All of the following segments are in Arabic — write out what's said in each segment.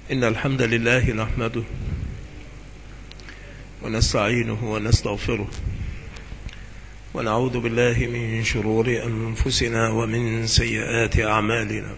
إن الحمد لله نحمده ونستعينه ونستغفره ونعوذ بالله من شرور أنفسنا ومن سيئات أعمالنا.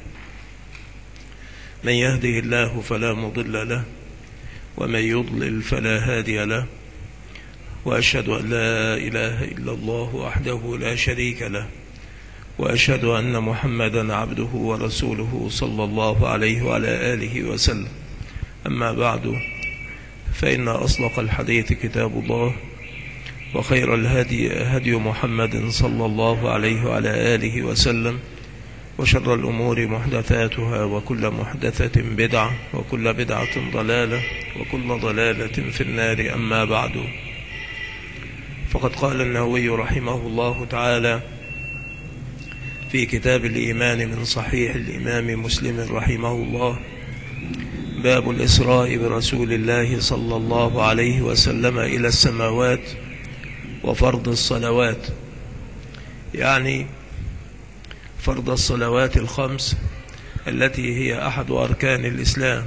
من يهده الله فلا مضل له ومن يضلل فلا هادي له، وأشهد أن لا إله إلا الله وحده لا شريك له، وأشهد أن محمدا عبده ورسوله صلى الله عليه وعلى آله وسلم. أما بعد، فإن أصدق الحديث كتاب الله، وخير الهدي هدي محمد صلى الله عليه وعلى آله وسلم، وشر الأمور محدثاتها، وكل محدثة بدعة، وكل بدعة ضلالة، وكل ضلالة في النار. أما بعد، فقد قال النووي رحمه الله تعالى في كتاب الإيمان من صحيح الإمام مسلم رحمه الله: باب الإسراء برسول الله صلى الله عليه وسلم إلى السماوات وفرض الصلوات، يعني فرض الصلوات الخمس التي هي أحد أركان الإسلام.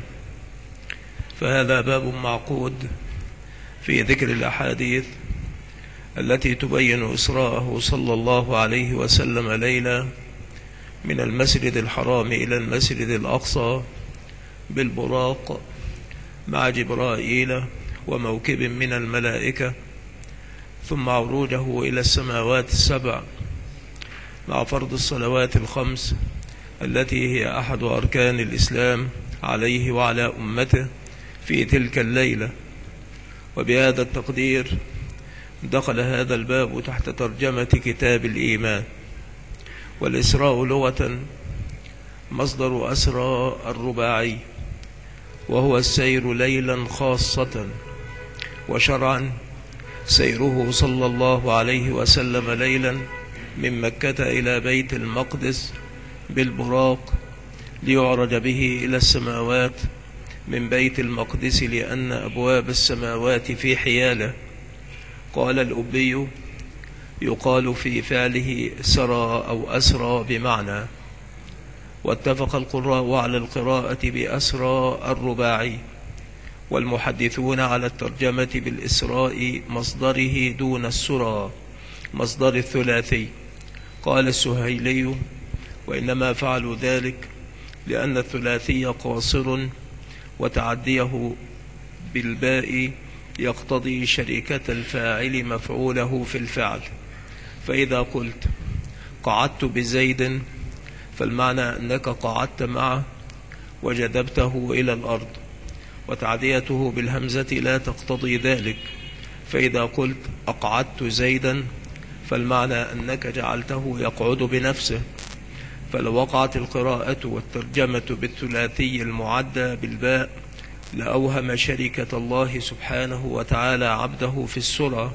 فهذا باب معقود في ذكر الأحاديث التي تبين إسراءه صلى الله عليه وسلم ليلة من المسجد الحرام إلى المسجد الأقصى بالبراق مع جبرائيل وموكب من الملائكة، ثم عروجه إلى السماوات السبع مع فرض الصلوات الخمس التي هي أحد أركان الإسلام عليه وعلى أمته في تلك الليلة. وبهذا التقدير دخل هذا الباب تحت ترجمة كتاب الإيمان. والإسراء لغة مصدر أسرى الرباعي، وهو السير ليلا خاصة، وشرعا سيره صلى الله عليه وسلم ليلا من مكة إلى بيت المقدس بالبراق ليعرج به إلى السماوات من بيت المقدس، لأن أبواب السماوات في حياله. قال الأبي: يقال في فعله سرى أو أسرى بمعنى. واتفق القراء على القراءة بأسرى الرباعي، والمحدثون على الترجمة بالإسراء مصدره دون السرى مصدر الثلاثي. قال السهيلي: وإنما فعلوا ذلك لأن الثلاثي قاصر، وتعديه بالباء يقتضي شركة الفاعل مفعوله في الفعل. فإذا قلت قعدت بزيد فالمعنى أنك قعدت معه وجذبته إلى الأرض، وتعديته بالهمزة لا تقتضي ذلك. فإذا قلت أقعدت زيدا فالمعنى أنك جعلته يقعد بنفسه. فلو وقعت القراءة والترجمة بالثلاثي المعدى بالباء لأوهم شركة الله سبحانه وتعالى عبده في السرى،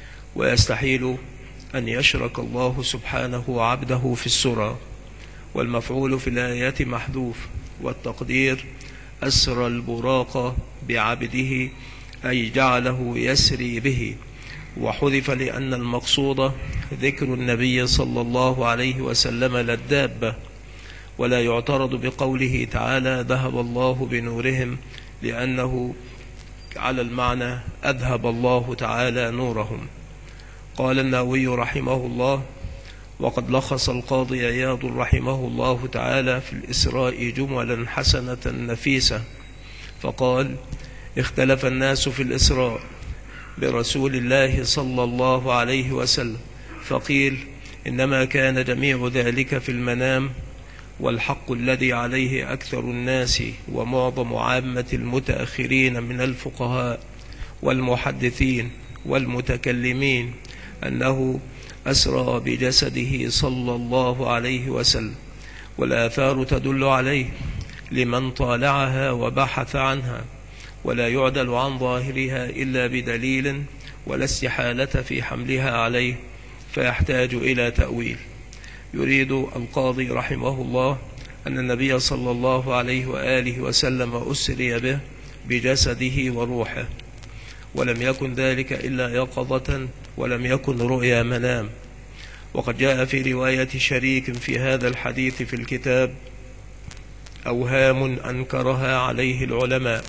ويستحيل أن يشرك الله سبحانه عبده في السرى. والمفعول في الآيات محذوف، والتقدير أسرى البراق بعبده، أي جعله يسري به، وحذف لأن المقصود ذكر النبي صلى الله عليه وسلم للدابة. ولا يعترض بقوله تعالى: ذهب الله بنورهم، لأنه على المعنى أذهب الله تعالى نورهم. قال النووي رحمه الله: وقد لخص القاضي عياض رحمه الله تعالى في الإسراء جملا حسنة نفيسة، فقال: اختلف الناس في الإسراء برسول الله صلى الله عليه وسلم، فقيل إنما كان جميع ذلك في المنام، والحق الذي عليه أكثر الناس ومعظم عامة المتأخرين من الفقهاء والمحدثين والمتكلمين أنه أسرى بجسده صلى الله عليه وسلم، والآثار تدل عليه لمن طالعها وبحث عنها، ولا يعدل عن ظاهرها إلا بدليل، ولا استحالة في حملها عليه، فيحتاج إلى تأويل. يريد القاضي رحمه الله أن النبي صلى الله عليه وآله وسلم أسري به بجسده وروحه، ولم يكن ذلك إلا يقظة، ولم يكن رؤيا منام. وقد جاء في رواية شريك في هذا الحديث في الكتاب أوهام أنكرها عليه العلماء،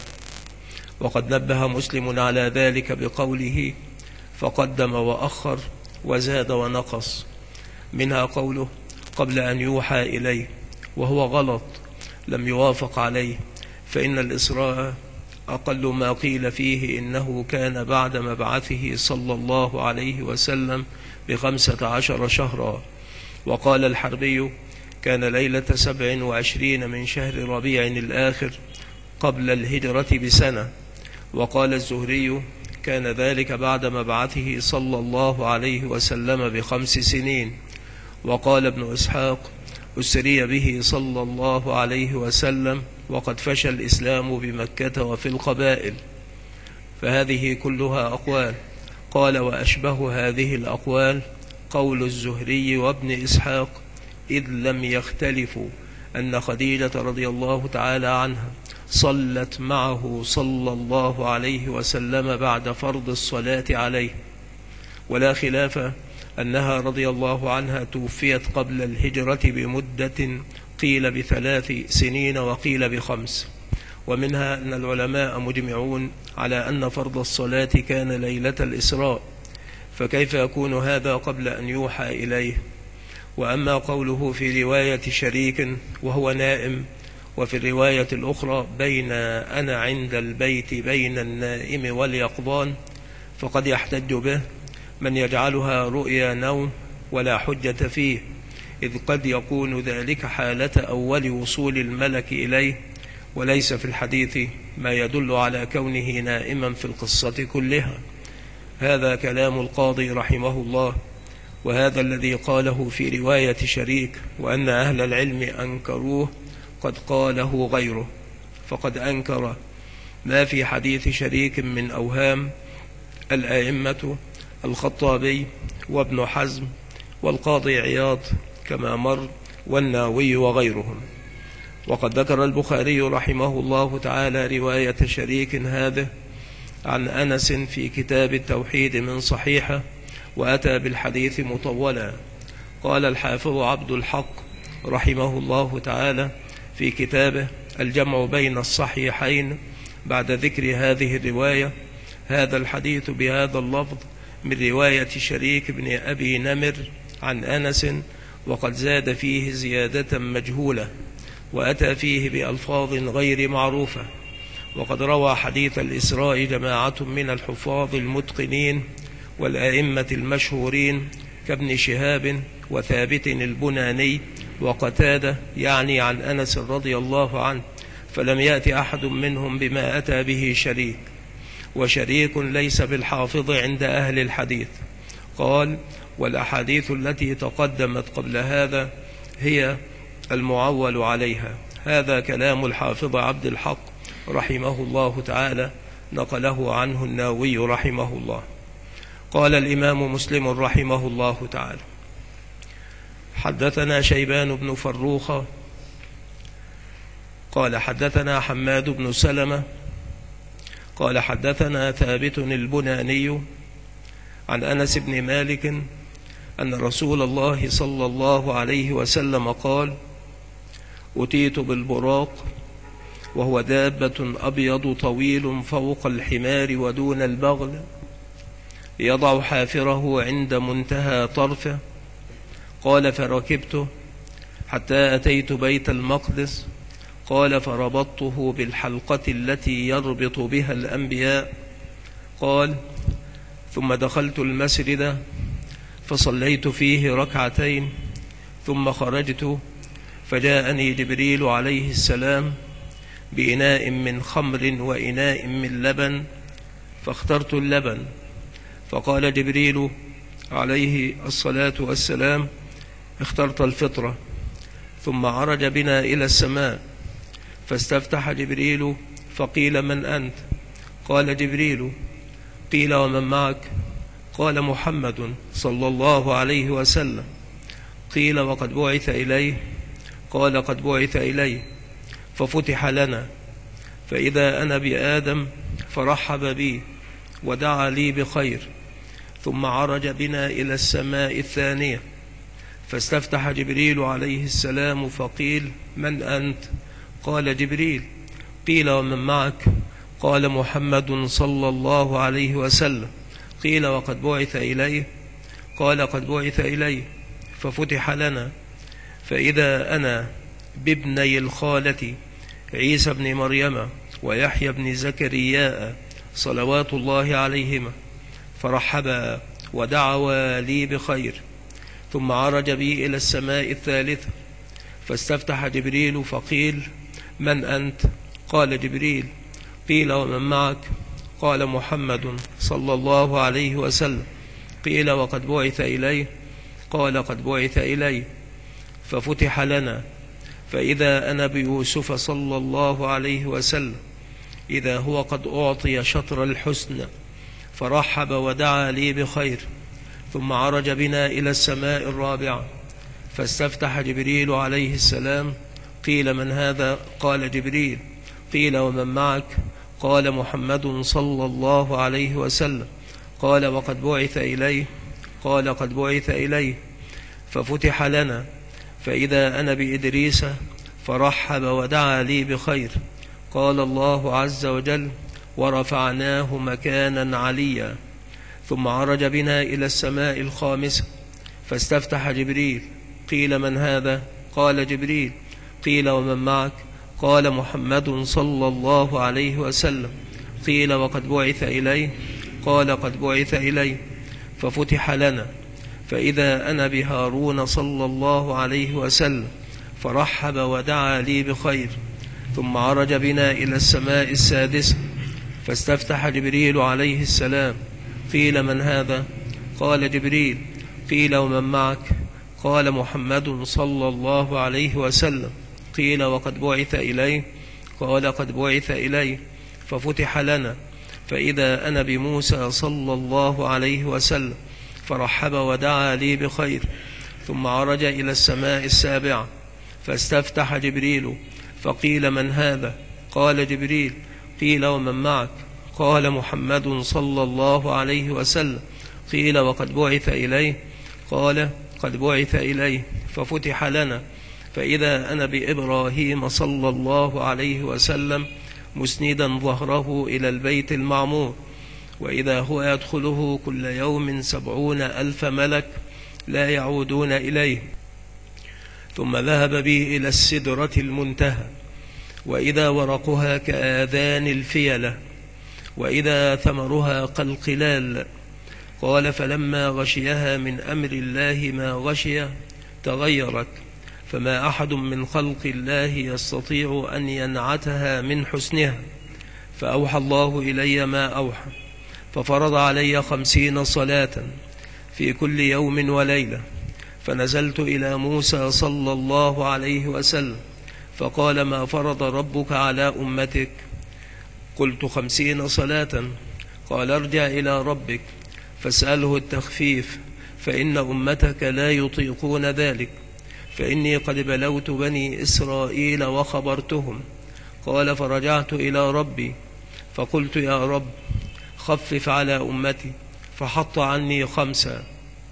وقد نبه مسلم على ذلك بقوله: فقدم وأخر وزاد ونقص، منها قوله: قبل أن يوحى إليه، وهو غلط لم يوافق عليه، فإن الإسراء أقل ما قيل فيه إنه كان بعد مبعثه صلى الله عليه وسلم ب15 شهرا. وقال الحربي: كان ليلة 27 من شهر ربيع الآخر قبل الهجرة بسنة. وقال الزهري: كان ذلك بعد مبعثه صلى الله عليه وسلم ب5 سنين. وقال ابن إسحاق: أسري به صلى الله عليه وسلم وقد فشى الإسلام بمكة وفي القبائل. فهذه كلها أقوال. قال: وأشبه هذه الأقوال قول الزهري وابن إسحاق، إذ لم يختلفوا أن خديجة رضي الله تعالى عنها صلت معه صلى الله عليه وسلم بعد فرض الصلاة عليه، ولا خلاف أنها رضي الله عنها توفيت قبل الهجرة بمدة قيل ب3 سنين وقيل ب5. ومنها أن العلماء مجمعون على أن فرض الصلاة كان ليلة الإسراء، فكيف يكون هذا قبل أن يوحى إليه؟ وأما قوله في رواية شريك وهو نائم، وفي الرواية الأخرى بين أنا عند البيت بين النائم واليقظان، فقد يحتج به من يجعلها رؤيا نوم ولا حجة فيه، إذ قد يكون ذلك حالة أول وصول الملك إليه، وليس في الحديث ما يدل على كونه نائما في القصة كلها. هذا كلام القاضي رحمه الله، وهذا الذي قاله في رواية شريك وأن أهل العلم أنكروه قد قاله غيره، فقد أنكر ما في حديث شريك من أوهام الأئمة الخطابي وابن حزم والقاضي عياض كما مر والناوي وغيرهم. وقد ذكر البخاري رحمه الله تعالى رواية شريك هذا عن أنس في كتاب التوحيد من صحيحة، وأتى بالحديث مطولا. قال الحافظ عبد الحق رحمه الله تعالى في كتابه الجمع بين الصحيحين بعد ذكر هذه الرواية: هذا الحديث بهذا اللفظ من رواية شريك بن أبي نمر عن أنس، وقد زاد فيه زيادة مجهولة، وأتى فيه بألفاظ غير معروفة. وقد روى حديث الإسراء جماعة من الحفاظ المتقنين والأئمة المشهورين كابن شهاب وثابت البناني وقتادة، يعني عن أنس رضي الله عنه، فلم يأتي أحد منهم بما أتى به شريك، وشريك ليس بالحافظ عند أهل الحديث. قال: والأحاديث التي تقدمت قبل هذا هي المعول عليها. هذا كلام الحافظ عبد الحق رحمه الله تعالى، نقله عنه الناوي رحمه الله. قال الإمام مسلم رحمه الله تعالى: حدثنا شيبان بن فروخ قال حدثنا حماد بن سلمة قال حدثنا ثابت البناني عن أنس بن مالك أن رسول الله صلى الله عليه وسلم قال: أتيت بالبراق، وهو دابة أبيض طويل فوق الحمار ودون البغل، يضع حافره عند منتهى طرفه. قال: فركبته حتى أتيت بيت المقدس. قال: فربطته بالحلقة التي يربط بها الأنبياء. قال: ثم دخلت المسجد فصليت فيه ركعتين، ثم خرجت فجاءني جبريل عليه السلام بإناء من خمر وإناء من لبن، فاخترت اللبن. فقال جبريل عليه الصلاة والسلام: اخترت الفطرة. ثم عرج بنا إلى السماء، فاستفتح جبريل فقيل: من أنت؟ قال جبريل. قيل: ومن معك؟ قال: محمد صلى الله عليه وسلم. قيل: وقد بعث إليه؟ قال: قد بعث إليه. ففتح لنا، فإذا أنا بآدم فرحب بي ودعا لي بخير. ثم عرج بنا إلى السماء الثانية، فاستفتح جبريل عليه السلام فقيل: من أنت؟ قال جبريل. قيل ومن معك؟ قال محمد صلى الله عليه وسلم. قيل وقد بعث إليه؟ قال قد بعث إليه. ففتح لنا فإذا أنا بابني الخالة عيسى بن مريم ويحيى بن زكرياء صلوات الله عليهما، فرحبا ودعوا لي بخير. ثم عرج بي إلى السماء الثالثة، فاستفتح جبريل فقيل: من أنت؟ قال جبريل. قيل ومن معك؟ قال محمد صلى الله عليه وسلم. قيل وقد بعث إليه؟ قال قد بعث إليه. ففتح لنا فإذا أنا بيوسف صلى الله عليه وسلم، إذا هو قد أعطي شطر الحسن، فرحب ودعا لي بخير. ثم عرج بنا إلى السماء الرابعة، فاستفتح جبريل عليه السلام. قيل من هذا؟ قال جبريل. قيل ومن معك؟ قال محمد صلى الله عليه وسلم. قال وقد بعث إليه؟ قال قد بعث إليه. ففتح لنا فإذا أنا بإدريس، فرحب ودعا لي بخير. قال الله عز وجل: ورفعناه مكانا عليا. ثم عرج بنا إلى السماء الخامسة، فاستفتح جبريل. قيل من هذا؟ قال جبريل. قيل ومن معك؟ قال محمد صلى الله عليه وسلم. قيل وقد بعث إليه؟ قال قد بعث إليه. ففتح لنا فإذا أنا بهارون صلى الله عليه وسلم، فرحب ودعا لي بخير. ثم عرج بنا إلى السماء السادسة، فاستفتح جبريل عليه السلام. قيل من هذا؟ قال جبريل. قيل ومن معك؟ قال محمد صلى الله عليه وسلم. قيل وقد بعث إليه؟ قال قد بعث إليه. ففتح لنا فإذا أنا بموسى صلى الله عليه وسلم، فرحب ودعا لي بخير. ثم عرج إلى السماء السابعة، فاستفتح جبريل. فقيل من هذا؟ قال جبريل. قيل ومن معك؟ قال محمد صلى الله عليه وسلم. قيل وقد بعث إليه؟ قال قد بعث إليه. ففتح لنا فإذا أنا بإبراهيم صلى الله عليه وسلم مسندا ظهره إلى البيت المعمور، وإذا هو يدخله كل يوم 70,000 ملك لا يعودون إليه. ثم ذهب بي إلى السدرة المنتهى، وإذا ورقها كآذان الفيلة، وإذا ثمرها كالقلال. قال فلما غشيها من أمر الله ما غشي تغيرت، فما أحد من خلق الله يستطيع أن ينعتها من حسنها. فأوحى الله إلي ما أوحى، ففرض علي 50 صلاة في كل يوم وليلة. فنزلت إلى موسى صلى الله عليه وسلم، فقال ما فرض ربك على أمتك؟ قلت 50 صلاة. قال ارجع إلى ربك فاسأله التخفيف، فإن أمتك لا يطيقون ذلك، فإني قد بلوت بني إسرائيل وخبرتهم. قال فرجعت إلى ربي فقلت يا رب خفف على أمتي، فحط عني 5.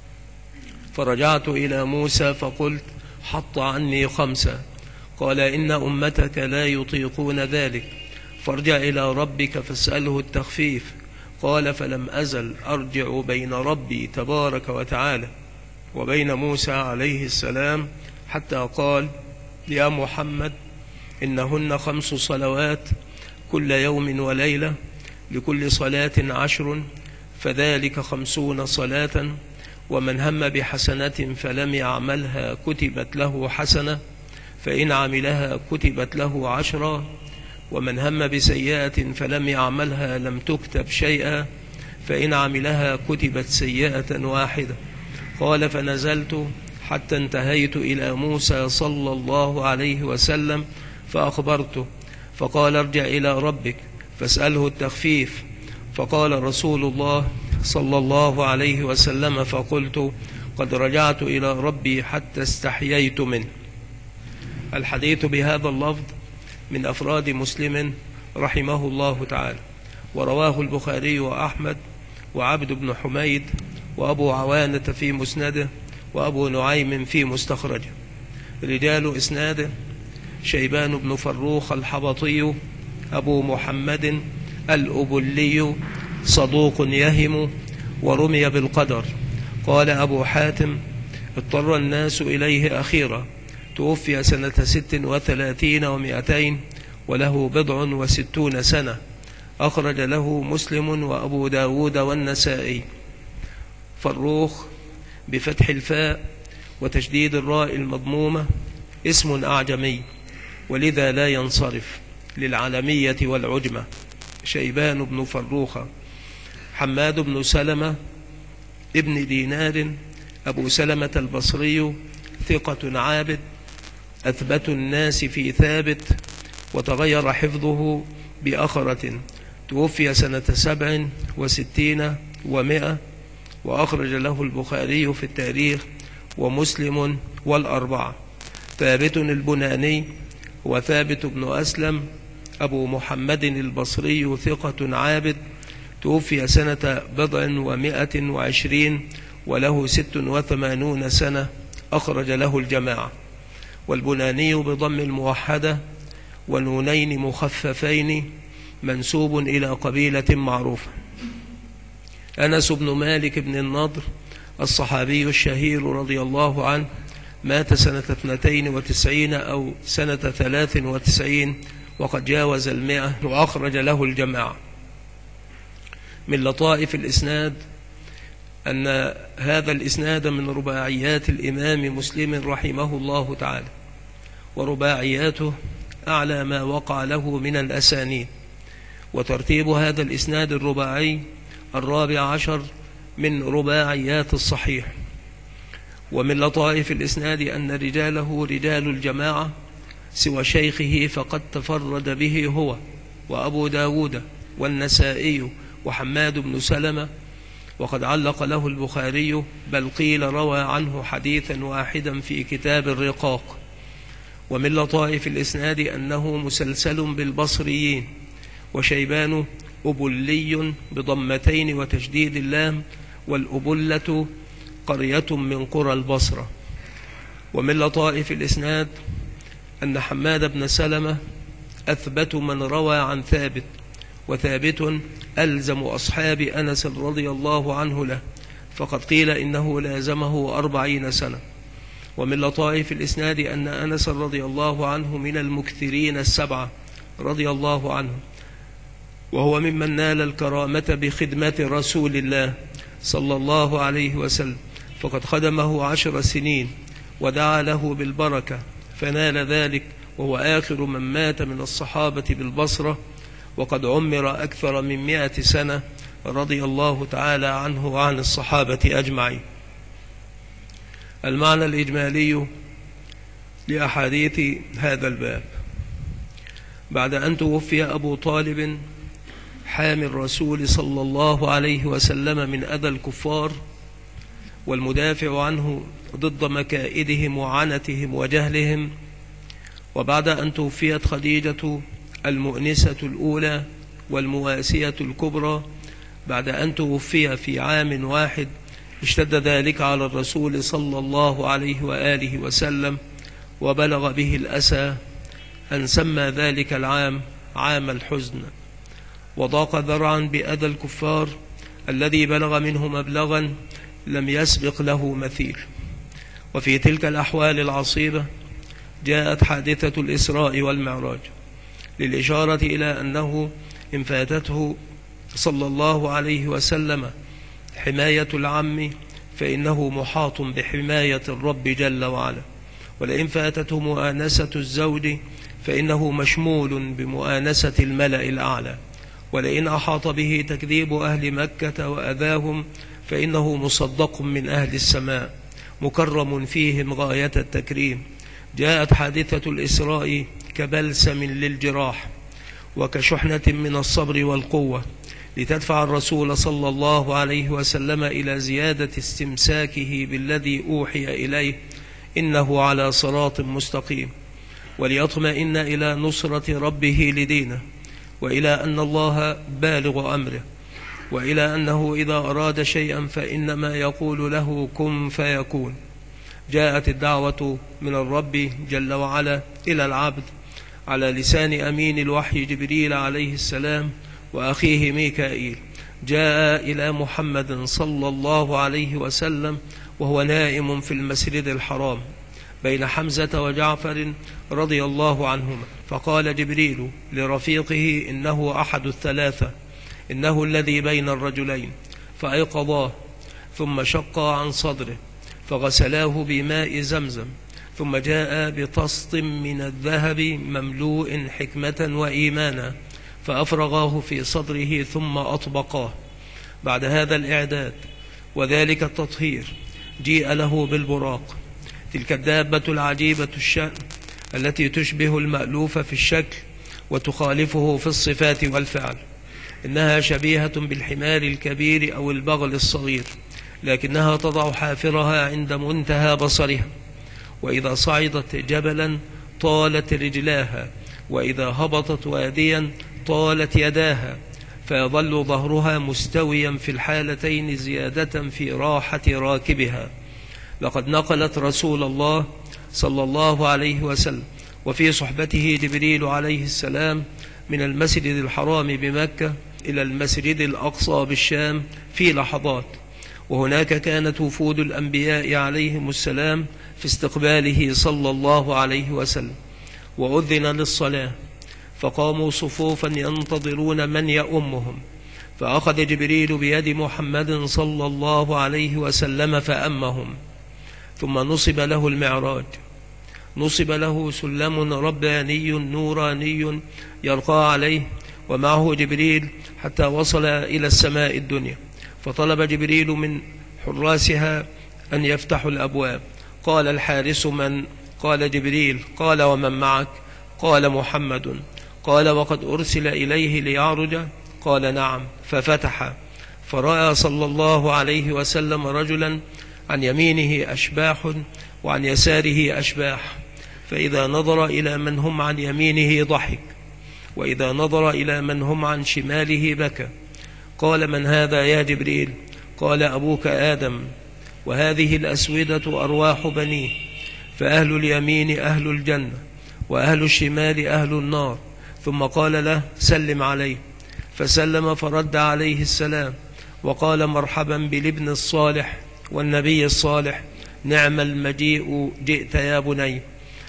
فرجعت إلى موسى فقلت حط عني 5. قال إن أمتك لا يطيقون ذلك، فارجع إلى ربك فاسأله التخفيف. قال فلم أزل أرجع بين ربي تبارك وتعالى وبين موسى عليه السلام، حتى قال يا محمد إنهن 5 صلوات كل يوم وليلة، لكل صلاة 10، فذلك 50 صلاة. ومن هم بحسنة فلم يعملها كتبت له حسنة، فإن عملها كتبت له 10. ومن هم بسيئة فلم يعملها لم تكتب شيئا، فإن عملها كتبت سيئة واحدة. قال فنزلت حتى انتهيت إلى موسى صلى الله عليه وسلم فأخبرته، فقال ارجع إلى ربك فاسأله التخفيف. فقال رسول الله صلى الله عليه وسلم فقلت قد رجعت إلى ربي حتى استحييت منه. الحديث بهذا اللفظ من أفراد مسلم رحمه الله تعالى، ورواه البخاري وأحمد وعبد بن حميد وأبو عوانة في مسنده وأبو نعيم في مستخرجه. رجال إسناده شيبان بن فروخ الحبطي أبو محمد الأبلي صدوق يهم ورمي بالقدر. قال أبو حاتم: اضطر الناس إليه أخيرا، توفي سنة 36 و200 وله 60 سنة، أخرج له مسلم وأبو داود والنسائي. فروخ بفتح الفاء وتشديد الراء المضمومة اسم أعجمي، ولذا لا ينصرف للعلمية والعجمة. شيبان بن فروخ. حماد بن سلمة ابن دينار أبو سلمة البصري ثقة عابد، أثبت الناس في ثابت، وتغير حفظه بأخرة، توفي سنة 67 و100، وأخرج له البخاري في التاريخ ومسلم والأربعة. ثابت البناني وثابت بن أسلم أبو محمد البصري ثقة عابد، توفي سنة 120 وله 86 سنة، أخرج له الجماعة. والبناني بضم الموحدة ونونين مخففين، منسوب إلى قبيلة معروفة. أنس بن مالك بن النضر الصحابي الشهير رضي الله عنه، مات سنة 92 أو سنة 93 وقد جاوز 100، وأخرج له الجماعة. من لطائف الإسناد أن هذا الإسناد من رباعيات الإمام مسلم رحمه الله تعالى، ورباعياته أعلى ما وقع له من الأسانيد. وترتيب هذا الإسناد الرباعي 14 من رباعيات الصحيح. ومن لطائف الإسناد أن رجاله رجال الجماعة سوى شيخه فقد تفرد به هو وأبو داود والنسائي وحماد بن سلمة، وقد علق له البخاري، بل قيل روى عنه حديثا واحدا في كتاب الرقاق. ومن لطائف الإسناد أنه مسلسل بالبصريين، وشيبان أبلي بضمتين وتشديد اللام، والأبلة قرية من قرى البصرة. ومن لطائف الإسناد أن حماد بن سلمة أثبت من روى عن ثابت، وثابت ألزم أصحاب أنس رضي الله عنه له، فقد قيل إنه لازمه 40 سنة. ومن لطائف الإسناد أن أنس رضي الله عنه من المكثرين 7 رضي الله عنه، وهو ممن نال الكرامة بخدمة رسول الله صلى الله عليه وسلم، فقد خدمه 10 سنين ودعا له بالبركة فنال ذلك، وهو آخر من مات من الصحابة بالبصرة، وقد عمر أكثر من 100 سنة رضي الله تعالى عنه وعن الصحابة أجمعين. المعنى الإجمالي لأحاديث هذا الباب: بعد أن توفي أبو طالب حامي الرسول صلى الله عليه وسلم من أذى الكفار والمدافع عنه ضد مكائدهم وعنتهم وجهلهم، وبعد أن توفيت خديجة المؤنسة الأولى والمواسية الكبرى، بعد أن توفي في عام واحد، اشتد ذلك على الرسول صلى الله عليه وآله وسلم، وبلغ به الأسى أن سمى ذلك العام عام الحزن، وضاق ذرعا بأذى الكفار الذي بلغ منه مبلغا لم يسبق له مثيل. وفي تلك الأحوال العصيبة جاءت حادثة الإسراء والمعراج، للإشارة إلى أنه إن فاتته صلى الله عليه وسلم حماية العم فإنه محاط بحماية الرب جل وعلا، ولئن فاتته مؤانسة الزوج فإنه مشمول بمؤانسة الملأ الأعلى، ولئن أحاط به تكذيب أهل مكة وأذاهم فإنه مصدق من أهل السماء مكرم فيهم غاية التكريم. جاءت حادثة الإسراء كبلسم للجراح وكشحنة من الصبر والقوة، لتدفع الرسول صلى الله عليه وسلم إلى زيادة استمساكه بالذي أوحي إليه إنه على صراط مستقيم، وليطمئن إلى نصرة ربه لدينه، وإلى أن الله بالغ أمره، وإلى أنه إذا أراد شيئا فإنما يقول له كن فيكون. جاءت الدعوة من الرب جل وعلا إلى العبد على لسان أمين الوحي جبريل عليه السلام وأخيه ميكائيل. جاء إلى محمد صلى الله عليه وسلم وهو نائم في المسجد الحرام بين حمزة وجعفر رضي الله عنهما، فقال جبريل لرفيقه: إنه أحد الثلاثة، إنه الذي بين الرجلين. فأيقظاه، ثم شق عن صدره فغسلاه بماء زمزم، ثم جاء بطست من الذهب مملوء حكمة وإيمانا فأفرغاه في صدره ثم أطبقاه. بعد هذا الإعداد وذلك التطهير جيء له بالبراق، تلك الدابة العجيبة الشأن التي تشبه المألوف في الشكل وتخالفه في الصفات والفعل. إنها شبيهة بالحمار الكبير أو البغل الصغير، لكنها تضع حافرها عند منتهى بصرها، وإذا صعدت جبلا طالت رجلاها، وإذا هبطت واديا طالت يداها، فيظل ظهرها مستويا في الحالتين زيادة في راحة راكبها. لقد نقلت رسول الله صلى الله عليه وسلم وفي صحبته جبريل عليه السلام من المسجد الحرام بمكة إلى المسجد الأقصى بالشام في لحظات، وهناك كانت وفود الأنبياء عليهم السلام في استقباله صلى الله عليه وسلم، وأذن للصلاة فقاموا صفوفا ينتظرون من يؤمهم، فأخذ جبريل بيد محمد صلى الله عليه وسلم فأمهم. ثم نصب له المعراج، نصب له سلم رباني نوراني يرقى عليه ومعه جبريل حتى وصل إلى السماء الدنيا، فطلب جبريل من حراسها أن يفتحوا الأبواب. قال الحارس: من؟ قال جبريل. قال: ومن معك؟ قال: محمد. قال: وقد أرسل إليه ليعرج؟ قال: نعم. ففتح، فرأى صلى الله عليه وسلم رجلا عن يمينه أشباح وعن يساره أشباح، فإذا نظر إلى من هم عن يمينه ضحك، وإذا نظر إلى من هم عن شماله بكى. قال: من هذا يا جبريل؟ قال: أبوك آدم، وهذه الأسودة أرواح بنيه، فأهل اليمين أهل الجنة، وأهل الشمال أهل النار. ثم قال له: سلم عليه. فسلم فرد عليه السلام وقال: مرحبا بالابن الصالح والنبي الصالح، نعم المجيء جئت يا بني.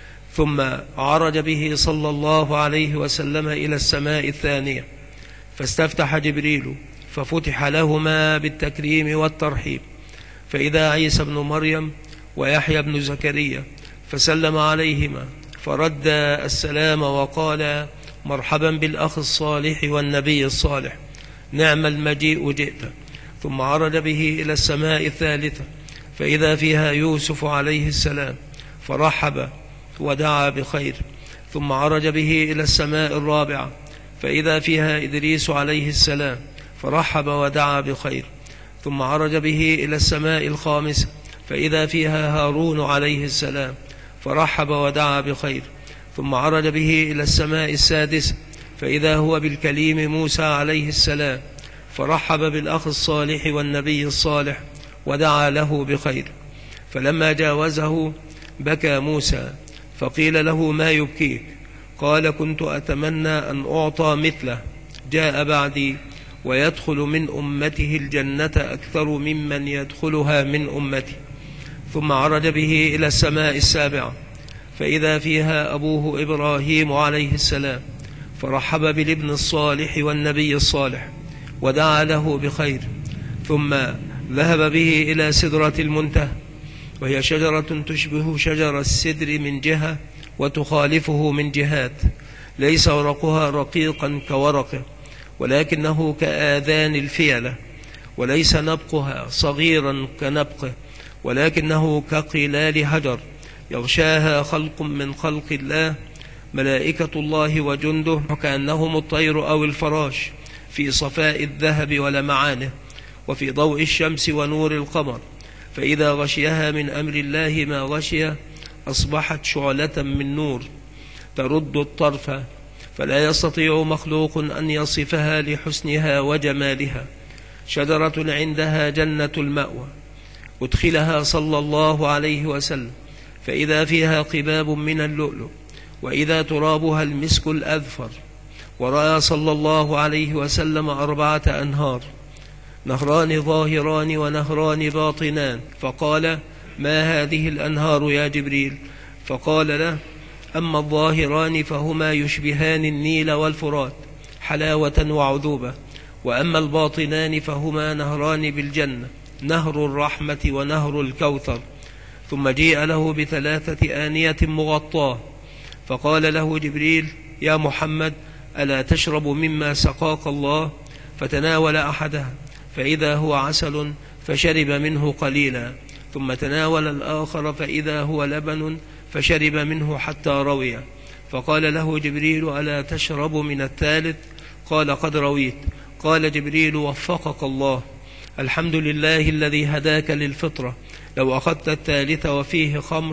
ثم عرج به صلى الله عليه وسلم إلى السماء الثانية، فاستفتح جبريل ففتح لهما بالتكريم والترحيب، فإذا عيسى بن مريم ويحيى بن زكريا، فسلم عليهما فرد السلام وقال: مرحبا بالأخ الصالح والنبي الصالح، نعم المجيء جئت. ثم عرج به إلى السماء الثالثة، فإذا فيها يوسف عليه السلام فرحب ودعا بخير. ثم عرج به إلى السماء الرابعة، فإذا فيها إدريس عليه السلام فرحب ودعا بخير. ثم عرج به إلى السماء الخامسة، فإذا فيها هارون عليه السلام فرحب ودعا بخير. ثم عرج به إلى السماء السادسة، فإذا هو بالكليم موسى عليه السلام فرحب بالأخ الصالح والنبي الصالح ودعا له بخير. فلما جاوزه بكى موسى، فقيل له: ما يبكيك؟ قال: كنت أتمنى أن أعطى مثله، جاء بعدي ويدخل من أمته الجنة أكثر ممن يدخلها من أمتي. ثم عرج به إلى السماء السابعة، فإذا فيها أبوه إبراهيم عليه السلام فرحب بالابن الصالح والنبي الصالح ودعا له بخير. ثم ذهب به إلى سدرة المنتهى، وهي شجرة تشبه شجر السدر من جهة وتخالفه من جهات، ليس ورقها رقيقا كورقه، ولكنه كآذان الفيلة، وليس نبقها صغيرا كنبقه، ولكنه كقلال هجر، يغشاها خلق من خلق الله، ملائكة الله وجنده كأنهم الطير أو الفراش، في صفاء الذهب ولمعانه، وفي ضوء الشمس ونور القمر. فإذا غشيها من أمر الله ما غشي، أصبحت شعلة من نور ترد الطرف، فلا يستطيع مخلوق أن يصفها لحسنها وجمالها. شجرة عندها جنة المأوى، أدخلها صلى الله عليه وسلم فإذا فيها قباب من اللؤلؤ وإذا ترابها المسك الأذفر. ورأى صلى الله عليه وسلم 4 أنهار، نهران ظاهران ونهران باطنان، فقال: ما هذه الأنهار يا جبريل؟ فقال له: أما الظاهران فهما يشبهان النيل والفرات حلاوة وعذوبة، وأما الباطنان فهما نهران بالجنة، نهر الرحمة ونهر الكوثر. ثم جيء له ب3 آنية مغطاة، فقال له جبريل: يا محمد، ألا تشرب مما سقاك الله؟ فتناول أحدها فإذا هو عسل فشرب منه قليلا، ثم تناول الآخر فإذا هو لبن فشرب منه حتى روي. فقال له جبريل: ألا تشرب من الثالث؟ قال: قد رويت. قال جبريل: وفقك الله، الحمد لله الذي هداك للفطرة، لو أخذت الثالث وفيه خمر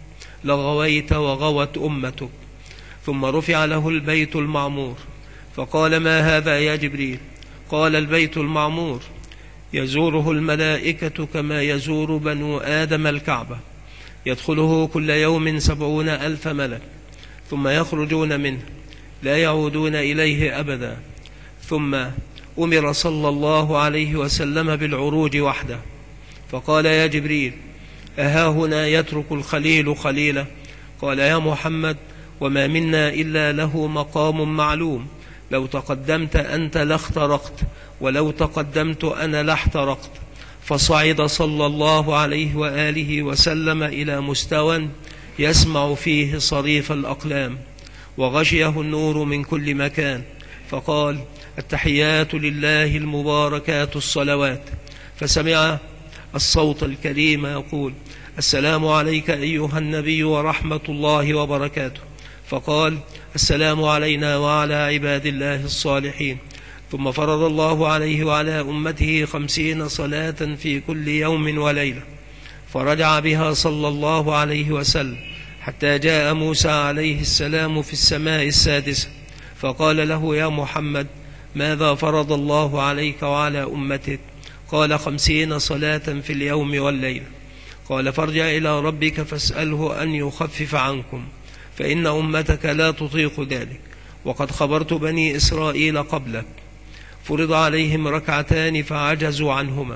لغويت وغوت أمتك. ثم رفع له البيت المعمور، فقال: ما هذا يا جبريل؟ قال: البيت المعمور يزوره الملائكة كما يزور بنو آدم الكعبة، يدخله كل يوم 70,000 ملك، ثم يخرجون منه لا يعودون إليه أبدا. ثم أمر صلى الله عليه وسلم بالعروج وحده، فقال: يا جبريل، أها هنا يترك الخليل خليله؟ قال: يا محمد، وما منا إلا له مقام معلوم، لو تقدمت أنت لاخترقت، ولو تقدمت أنا لاحترقت. فصعد صلى الله عليه وآله وسلم إلى مستوى يسمع فيه صريف الأقلام، وغشيه النور من كل مكان، فقال: التحيات لله المباركات الصلوات. فسمع الصوت الكريم يقول: السلام عليك أيها النبي ورحمة الله وبركاته. فقال: السلام علينا وعلى عباد الله الصالحين. ثم فرض الله عليه وعلى أمته 50 صلاة في كل يوم وليلة، فرجع بها صلى الله عليه وسلم حتى جاء موسى عليه السلام في السماء السادسة، فقال له: يا محمد، ماذا فرض الله عليك وعلى أمتك؟ قال: 50 صلاة في اليوم والليلة. قال: فارجع إلى ربك فاسأله أن يخفف عنكم، فإن أمتك لا تطيق ذلك، وقد خبرت بني إسرائيل قبلك، فرض عليهم 2 فعجزوا عنهما،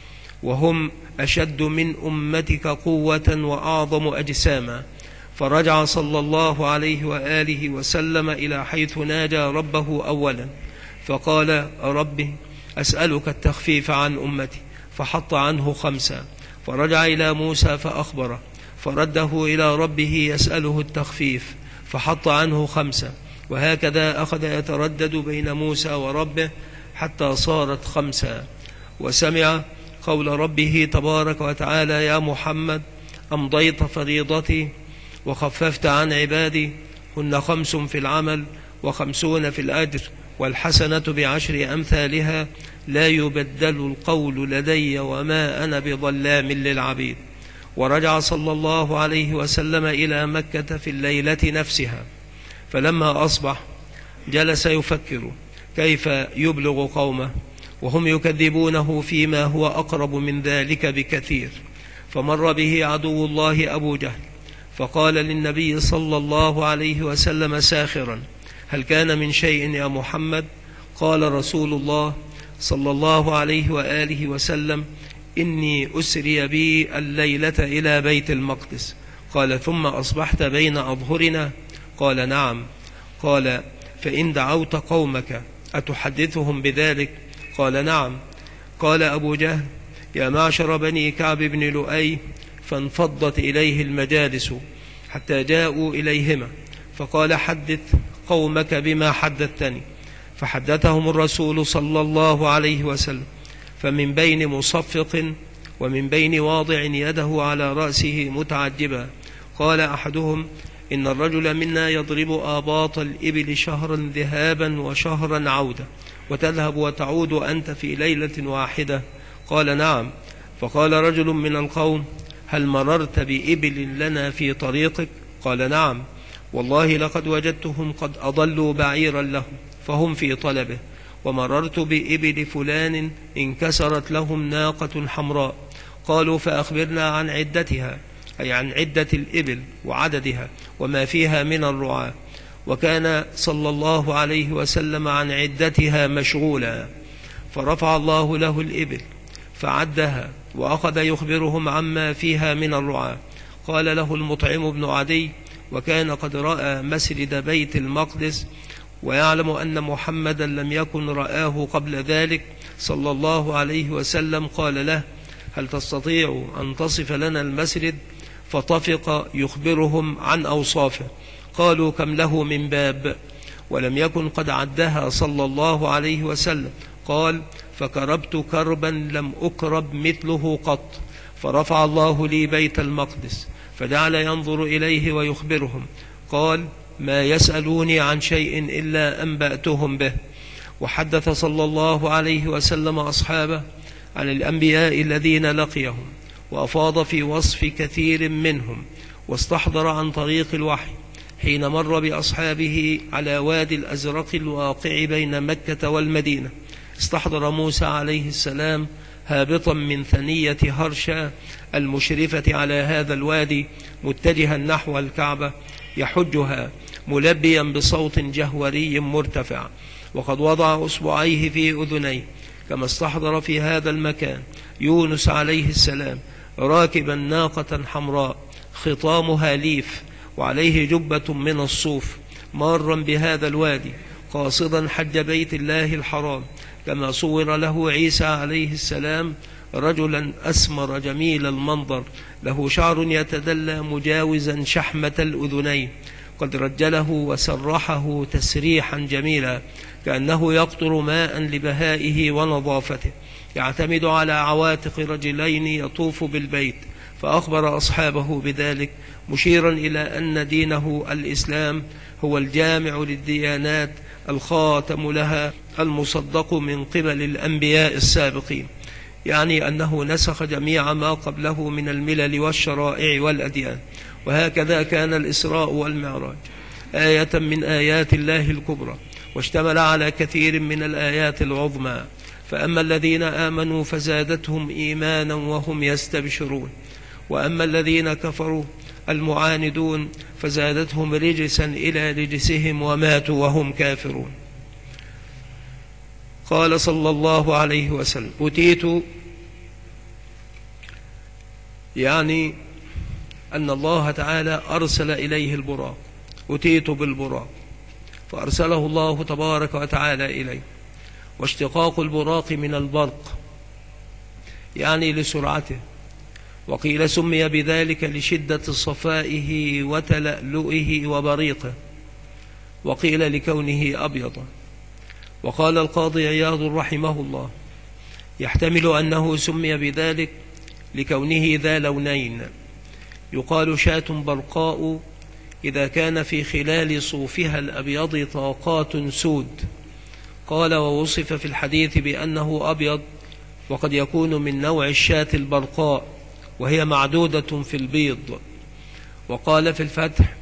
وهم أشد من أمتك قوة وأعظم أجساما. فرجع صلى الله عليه وآله وسلم إلى حيث ناجى ربه أولا، فقال: ربي، أسألك التخفيف عن أمتي، فحط عنه 5. فرجع إلى موسى فأخبره، فرده إلى ربه يسأله التخفيف، فحط عنه 5. وهكذا أخذ يتردد بين موسى وربه حتى صارت 5. وسمع قول ربه تبارك وتعالى: يا محمد، أمضيت فريضتي وخففت عن عبادي، هن 5 في العمل و50 في الأجر، والحسنة ب10 أمثالها، لا يبدل القول لدي وما أنا بظلام للعبيد. ورجع صلى الله عليه وسلم إلى مكة في الليلة نفسها، فلما أصبح جلس يفكر كيف يبلغ قومه وهم يكذبونه فيما هو أقرب من ذلك بكثير. فمر به عدو الله أبو جهل، فقال للنبي صلى الله عليه وسلم ساخرا: هل كان من شيء يا محمد؟ قال رسول الله صلى الله عليه وآله وسلم: إني أسري بي الليلة إلى بيت المقدس. قال: ثم أصبحت بين أظهرنا؟ قال: نعم. قال: فإن دعوت قومك أتحدثهم بذلك؟ قال: نعم. قال أبو جهل: يا معشر بني كعب بن لؤي، فانفضت إليه المجالس حتى جاءوا إليهما، فقال: حدث قومك بما حدثتني. فحدثهم الرسول صلى الله عليه وسلم، فمن بين مصفق ومن بين واضع يده على رأسه متعجبا، قال أحدهم: إن الرجل منا يضرب آباط الإبل شهرا ذهابا وشهرا عودة، وتذهب وتعود أنت في ليلة واحدة. قال: نعم. فقال رجل من القوم: هل مررت بإبل لنا في طريقك؟ قال: نعم، والله لقد وجدتهم قد أضلوا بعيرا لهم فهم في طلبه، ومررت بإبل فلان انكسرت لهم ناقة حمراء، قالوا فأخبرنا عن عدتها، أي عن عدة الإبل وعددها وما فيها من الرعاة. وكان صلى الله عليه وسلم عن عدتها مشغولا، فرفع الله له الإبل فعدها وأخذ يخبرهم عما فيها من الرعاة. قال له المطعم بن عدي، وكان قد رأى مسجد بيت المقدس ويعلم أن محمدا لم يكن رآه قبل ذلك صلى الله عليه وسلم، قال له: هل تستطيع أن تصف لنا المسجد؟ فطفق يخبرهم عن أوصافه. قالوا: كم له من باب؟ ولم يكن قد عدها صلى الله عليه وسلم. قال: فكربت كربا لم أكرب مثله قط، فرفع الله لي بيت المقدس فجعل ينظر إليه ويخبرهم. قال: ما يسألوني عن شيء إلا أنبأتهم به. وحدث صلى الله عليه وسلم أصحابه عن الأنبياء الذين لقيهم، وأفاض في وصف كثير منهم، واستحضر عن طريق الوحي حين مر بأصحابه على وادي الأزرق الواقع بين مكة والمدينة. استحضر موسى عليه السلام هابطا من ثنية هرشا المشرفة على هذا الوادي متجها نحو الكعبة يحجها ملبيا بصوت جهوري مرتفع، وقد وضع أصبعيه في أذنيه. كما استحضر في هذا المكان يونس عليه السلام راكبا ناقة حمراء خطامها ليف وعليه جبة من الصوف، مارا بهذا الوادي قاصدا حج بيت الله الحرام. كما صور له عيسى عليه السلام رجلا أسمر جميل المنظر، له شعر يتدلى مجاوزا شحمة الأذنين، قد رجله وسرحه تسريحا جميلا كأنه يقطر ماء لبهائه ونظافته، يعتمد على عواتق رجلين يطوف بالبيت. فأخبر أصحابه بذلك مشيرا إلى أن دينه الإسلام هو الجامع للديانات الخاتم لها المصدق من قبل الأنبياء السابقين، يعني أنه نسخ جميع ما قبله من الملل والشرائع والأديان. وهكذا كان الإسراء والمعراج آية من آيات الله الكبرى، واشتمل على كثير من الآيات العظمى. فأما الذين آمنوا فزادتهم إيمانا وهم يستبشرون، وأما الذين كفروا المعاندون فزادتهم رجسا إلى رجسهم وماتوا وهم كافرون. قال صلى الله عليه وسلم: أتيت، يعني أن الله تعالى أرسل إليه البراق، أتيت بالبراق فأرسله الله تبارك وتعالى إليه. واشتقاق البراق من البرق يعني لسرعته، وقيل سمي بذلك لشدة صفائه وتلألؤه وبريقه، وقيل لكونه أبيضا. وقال القاضي عياض رحمه الله: يحتمل أنه سمي بذلك لكونه ذا لونين، يقال شاة برقاء إذا كان في خلال صوفها الأبيض طاقات سود. قال: ووصف في الحديث بأنه أبيض، وقد يكون من نوع الشاة البرقاء وهي معدودة في البيض. وقال في الفتح: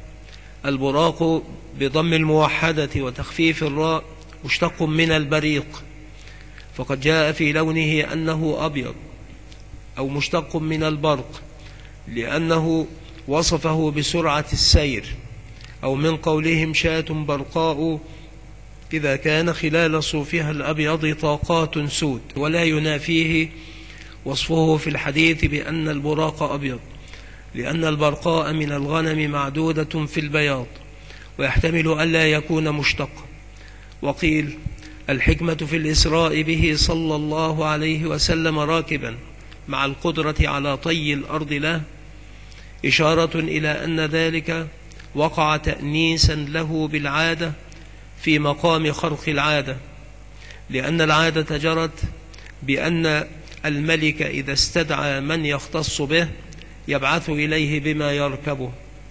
البراق بضم الموحدة وتخفيف الراء مشتق من البريق، فقد جاء في لونه أنه أبيض أو مشتق من البرق لأنه وصفه بسرعة السير، أو من قولهم شاة برقاء إذا كان خلال صوفها الأبيض طاقات سود. ولا ينافيه وصفه في الحديث بأن البراق أبيض، لأن البرقاء من الغنم معدودة في البياض، ويحتمل ألا يكون مشتقا. وقيل: الحكمة في الإسراء به صلى الله عليه وسلم راكبا مع القدرة على طي الأرض له إشارة إلى أن ذلك وقع تأنيسا له بالعادة في مقام خرق العادة، لأن العادة جرت بأن الملك إذا استدعى من يختص به يبعث إليه بما يركبه،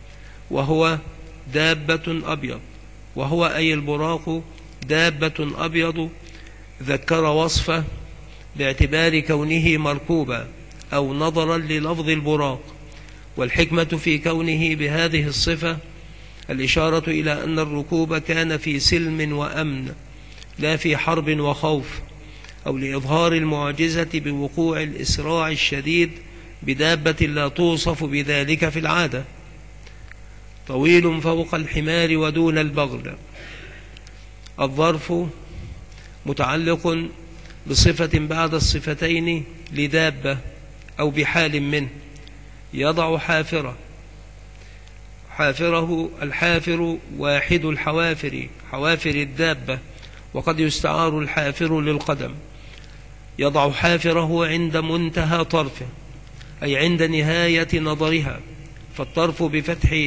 وهو دابة أبيض، وهو أي البراق دابة أبيض ذكر وصفه باعتبار كونه مركوبا أو نظرا للفظ البراق. والحكمة في كونه بهذه الصفة الإشارة إلى أن الركوب كان في سلم وأمن لا في حرب وخوف، أو لإظهار المعجزة بوقوع الإسراع الشديد بدابة لا توصف بذلك في العادة، طويل فوق الحمار ودون البغل. الظرف متعلق بصفة بعد الصفتين لدابة أو بحال منه. يضع حافرة. حافره الحافر واحد الحوافر، حوافر الدابة، وقد يستعار الحافر للقدم. يضع حافره عند منتهى طرفه، أي عند نهاية نظرها، فالطرف بفتح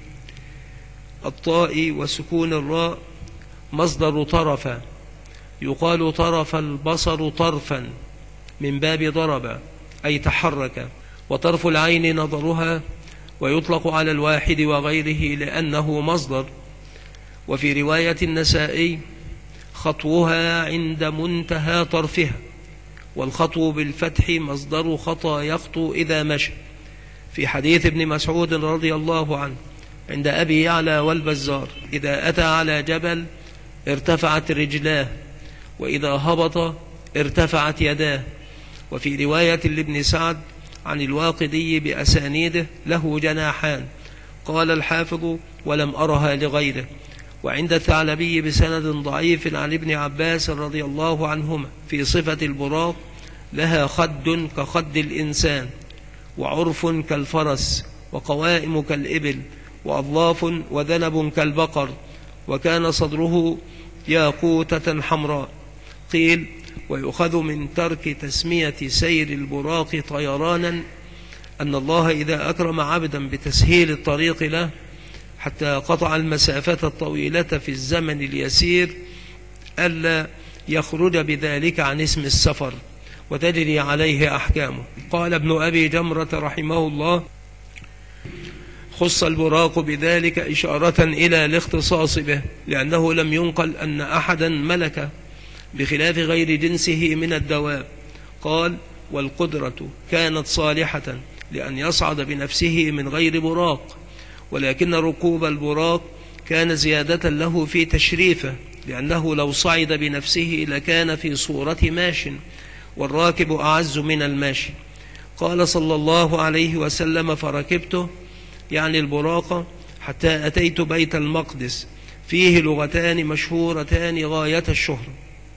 الطاء وسكون الراء مصدر طرفا، يقال طرف البصر طرفا من باب ضرب أي تحرك. وطرف العين نظرها، ويطلق على الواحد وغيره لأنه مصدر. وفي رواية النسائي خطوها عند منتهى طرفها، والخطو بالفتح مصدر خطى يخطو إذا مشى. في حديث ابن مسعود رضي الله عنه عند أبي يعلى والبزار: إذا أتى على جبل ارتفعت رجلاه، وإذا هبط ارتفعت يداه. وفي رواية لابن سعد عن الواقدي بأسانيده: له جناحان. قال الحافظ: ولم أرها لغيره. وعند الثعلبي بسند ضعيف عن ابن عباس رضي الله عنهما في صفة البراق: لها خد كخد الإنسان، وعرف كالفرس، وقوائم كالإبل، وأظلاف وذنب كالبقر، وكان صدره ياقوتة حمراء. قيل: ويؤخذ من ترك تسمية سير البراق طيرانا أن الله إذا أكرم عبدا بتسهيل الطريق له حتى قطع المسافة الطويلة في الزمن اليسير ألا يخرج بذلك عن اسم السفر وتجري عليه أحكامه. قال ابن أبي جمرة رحمه الله: خص البراق بذلك إشارة إلى الاختصاص به، لأنه لم ينقل أن أحدا ملك بخلاف غير جنسه من الدواب. قال: والقدرة كانت صالحة لأن يصعد بنفسه من غير براق، ولكن ركوب البراق كان زيادة له في تشريفه، لأنه لو صعد بنفسه لكان في صورة ماش، والراكب أعز من الماشي. قال صلى الله عليه وسلم: فركبته، يعني البراق، حتى أتيت بيت المقدس، فيه لغتان مشهورتان غاية الشهرة،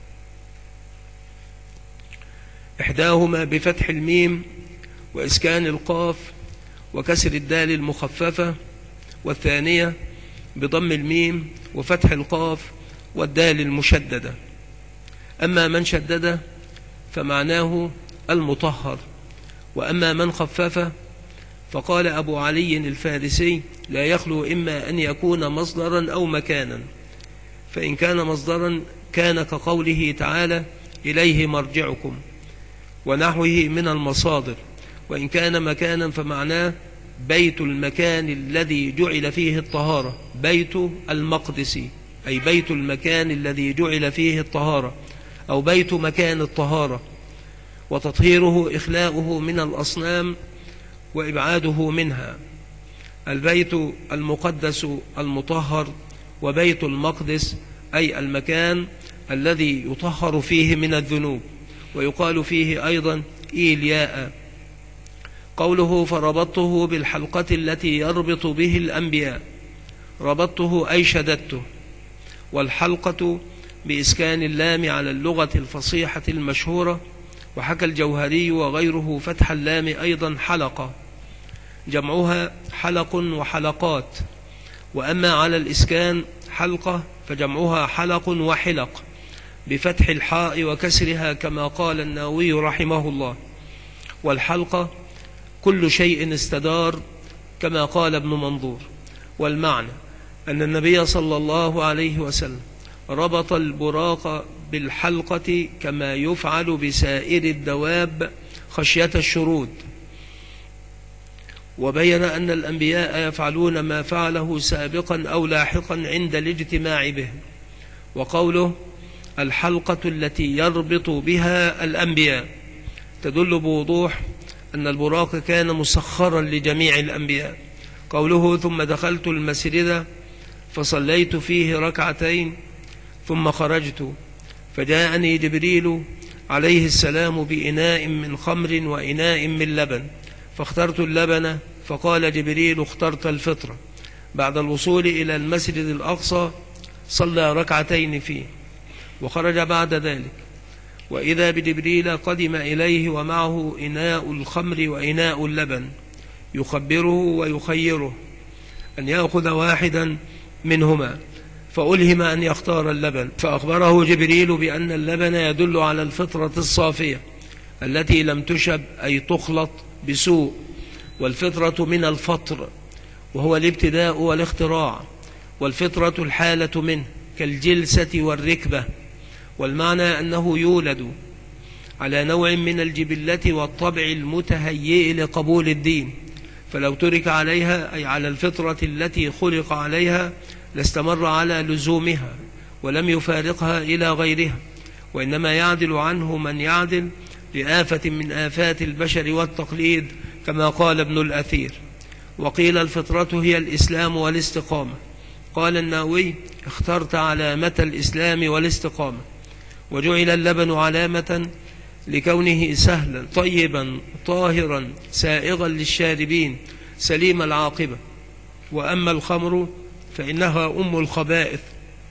إحداهما بفتح الميم وإسكان القاف وكسر الدال المخففة، والثانية بضم الميم وفتح القاف والدال المشددة. أما من شدد فمعناه المطهر، وأما من خفف فقال أبو علي الفارسي: لا يخلو إما أن يكون مصدرا أو مكانا، فإن كان مصدرا كان كقوله تعالى: إليه مرجعكم، ونحوه من المصادر. وإن كان مكانا فمعناه بيت المكان الذي جعل فيه الطهارة، بيت المقدس، أي بيت المكان الذي جعل فيه الطهارة، أو بيت مكان الطهارة. وتطهيره إخلاؤه من الأصنام وإبعاده منها. البيت المقدس المطهر، وبيت المقدس أي المكان الذي يطهر فيه من الذنوب. ويقال فيه أيضا إيلياء. قوله: فربطته بالحلقة التي يربط به الأنبياء، ربطته أي شددته. والحلقة بإسكان اللام على اللغة الفصيحة المشهورة. وحكى الجوهري وغيره فتح اللام أيضا حلقة، جمعها حلق وحلقات. وأما على الإسكان حلقة فجمعها حلق وحلق بفتح الحاء وكسرها، كما قال النووي رحمه الله. والحلقة كل شيء استدار، كما قال ابن منظور. والمعنى أن النبي صلى الله عليه وسلم ربط البراق بالحلقة كما يفعل بسائر الدواب خشية الشرود. وبين أن الأنبياء يفعلون ما فعله سابقا أو لاحقا عند الاجتماع به. وقوله: الحلقة التي يربط بها الأنبياء تدل بوضوح أن البراق كان مسخرا لجميع الأنبياء. قوله: ثم دخلت المسجد فصليت فيه ركعتين ثم خرجت فجاءني جبريل عليه السلام بإناء من خمر وإناء من لبن، فاخترت اللبن، فقال جبريل: اخترت الفطرة. بعد الوصول إلى المسجد الأقصى صلى ركعتين فيه، وخرج بعد ذلك، وإذا بجبريل قدم إليه ومعه إناء الخمر وإناء اللبن، يخبره ويخيره أن يأخذ واحدا منهما، فألهم أن يختار اللبن. فأخبره جبريل بأن اللبن يدل على الفطرة الصافية التي لم تشب أي تخلط بسوء، والفطرة من الفطر وهو الابتداء والاختراع، والفطرة الحالة منه كالجلسة والركبة، والمعنى أنه يولد على نوع من الجبلة والطبع المتهيئ لقبول الدين، فلو ترك عليها أي على الفطرة التي خلق عليها لاستمر على لزومها ولم يفارقها إلى غيرها، وإنما يعدل عنه من يعدل لآفة من آفات البشر والتقليد، كما قال ابن الأثير. وقيل الفطرة هي الإسلام والاستقامة. قال النووي: اخترت علامة الإسلام والاستقامة. وجعل اللبن علامة لكونه سهلا طيبا طاهرا سائغا للشاربين سليم العاقبة. وأما الخمر فإنها أم الخبائث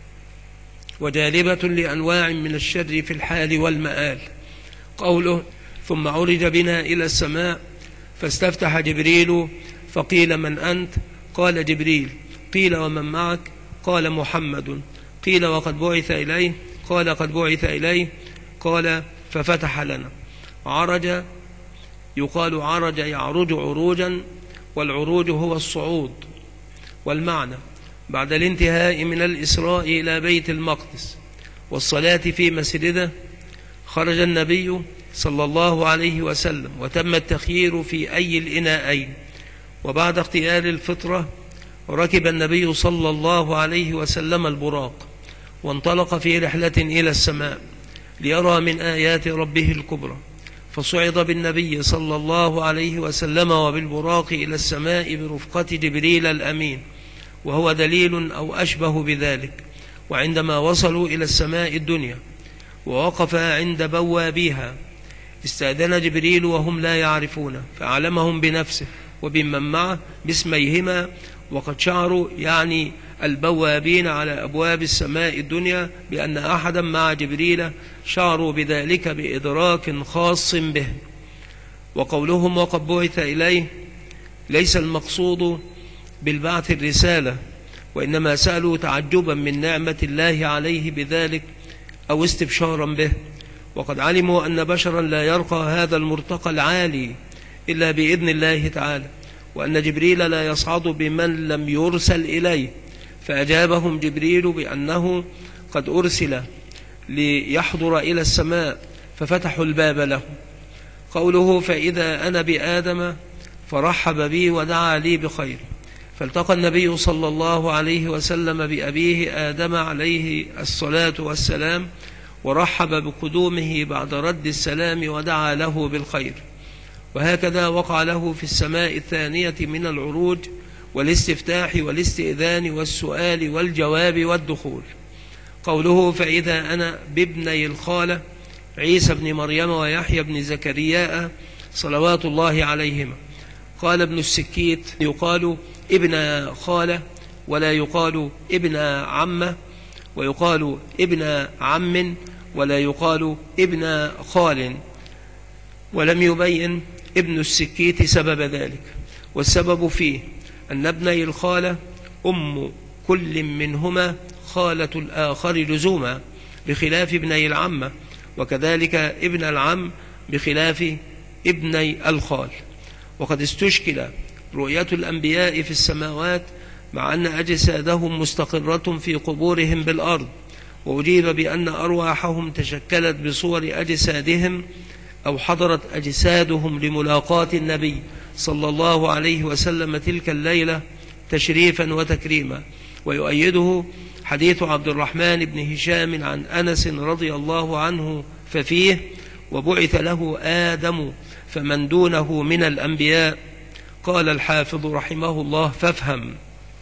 وجالبة لأنواع من الشر في الحال والمآل. قوله: ثم عرج بنا إلى السماء فاستفتح جبريل فقيل: من أنت؟ قال: جبريل. قيل: ومن معك؟ قال: محمد. قيل: وقد بعث إليه؟ قال: قد بعث إليه. قال: ففتح لنا. عرج يقال عرج يعرج عروجا، والعروج هو الصعود. والمعنى: بعد الانتهاء من الإسراء إلى بيت المقدس والصلاة في مسجده، خرج النبي صلى الله عليه وسلم وتم التخيير في أي الإناءين. وبعد اختيار الفطرة ركب النبي صلى الله عليه وسلم البراق، وانطلق في رحلة إلى السماء ليرى من آيات ربه الكبرى، فصعد بالنبي صلى الله عليه وسلم وبالبراق إلى السماء برفقة جبريل الأمين، وهو دليل أو أشبه بذلك. وعندما وصلوا إلى السماء الدنيا ووقف عند بوابيها استأذن جبريل وهم لا يعرفونه، فأعلمهم بنفسه وبمن معه باسميهما، وقد شعروا يعني البوابين على أبواب السماء الدنيا بأن أحدا مع جبريل، شعروا بذلك بإدراك خاص به. وقولهم وقد بعث إليه ليس المقصود بالبعث الرسالة، وإنما سألوا تعجبا من نعمة الله عليه بذلك أو استبشارا به، وقد علموا أن بشرا لا يرقى هذا المرتقى العالي إلا بإذن الله تعالى، وأن جبريل لا يصعد بمن لم يرسل إليه، فأجابهم جبريل بأنه قد أرسل ليحضر إلى السماء، ففتحوا الباب له. قوله: فإذا أنا بآدم فرحب بي ودعا لي بخير. فالتقى النبي صلى الله عليه وسلم بأبيه آدم عليه الصلاة والسلام، ورحب بقدومه بعد رد السلام ودعا له بالخير. وهكذا وقع له في السماء الثانية من العروج والاستفتاح والاستئذان والسؤال والجواب والدخول. قوله: فإذا أنا بابني الخالة عيسى بن مريم ويحيى بن زكرياء صلوات الله عليهما. قال ابن السكيت: يقال ابن خالة ولا يقال ابن عمة، ويقال ابن عم ولا يقال ابن خال، ولم يبين ابن السكيت سبب ذلك. والسبب فيه أن ابني الخالة أم كل منهما خالة الآخر لزوما، بخلاف ابني العمة، وكذلك ابن العم بخلاف ابني الخال. وقد استشكل رؤية الأنبياء في السماوات مع أن أجسادهم مستقرة في قبورهم بالأرض، وأجيب بأن أرواحهم تشكلت بصور أجسادهم أو حضرت أجسادهم لملاقاة النبي صلى الله عليه وسلم تلك الليلة تشريفا وتكريما. ويؤيده حديث عبد الرحمن بن هشام عن أنس رضي الله عنه ففيه: وبعث له آدم فمن دونه من الأنبياء. قال الحافظ رحمه الله: فافهم.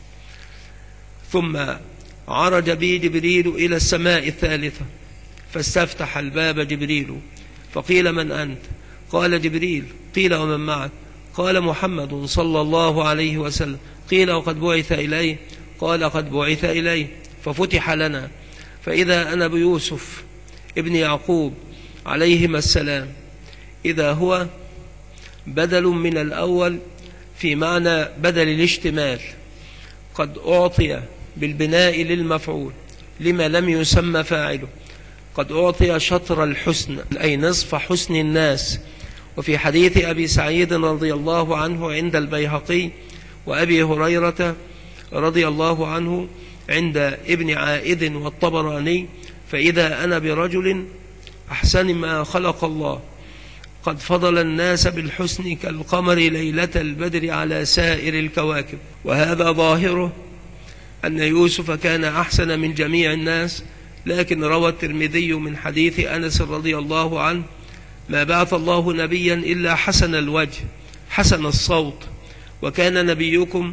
ثم عرج بي جبريل إلى السماء الثالثة فاستفتح الباب جبريل، فقيل: من أنت؟ قال: جبريل. قيل: ومن معك؟ قال محمد صلى الله عليه وسلم. قيل وقد بعث إليه؟ قال قد بعث إليه. ففتح لنا فإذا أنا بيوسف ابن يعقوب عليهما السلام، إذا هو بدل من الأول في معنى بدل الاشتمال، قد أعطي بالبناء للمفعول لما لم يسمى فاعله، قد أعطي شطر الحسن أي نصف حسن الناس. وفي حديث أبي سعيد رضي الله عنه عند البيهقي وأبي هريرة رضي الله عنه عند ابن عائد والطبراني: فإذا أنا برجل أحسن ما خلق الله قد فضل الناس بالحسن كالقمر ليلة البدر على سائر الكواكب. وهذا ظاهره أن يوسف كان أحسن من جميع الناس، لكن روى الترمذي من حديث أنس رضي الله عنه: ما بعث الله نبيا إلا حسن الوجه حسن الصوت، وكان نبيكم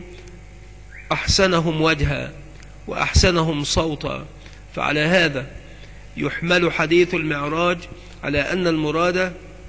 أحسنهم وجها وأحسنهم صوتا. فعلى هذا يحمل حديث المعراج على أن المراد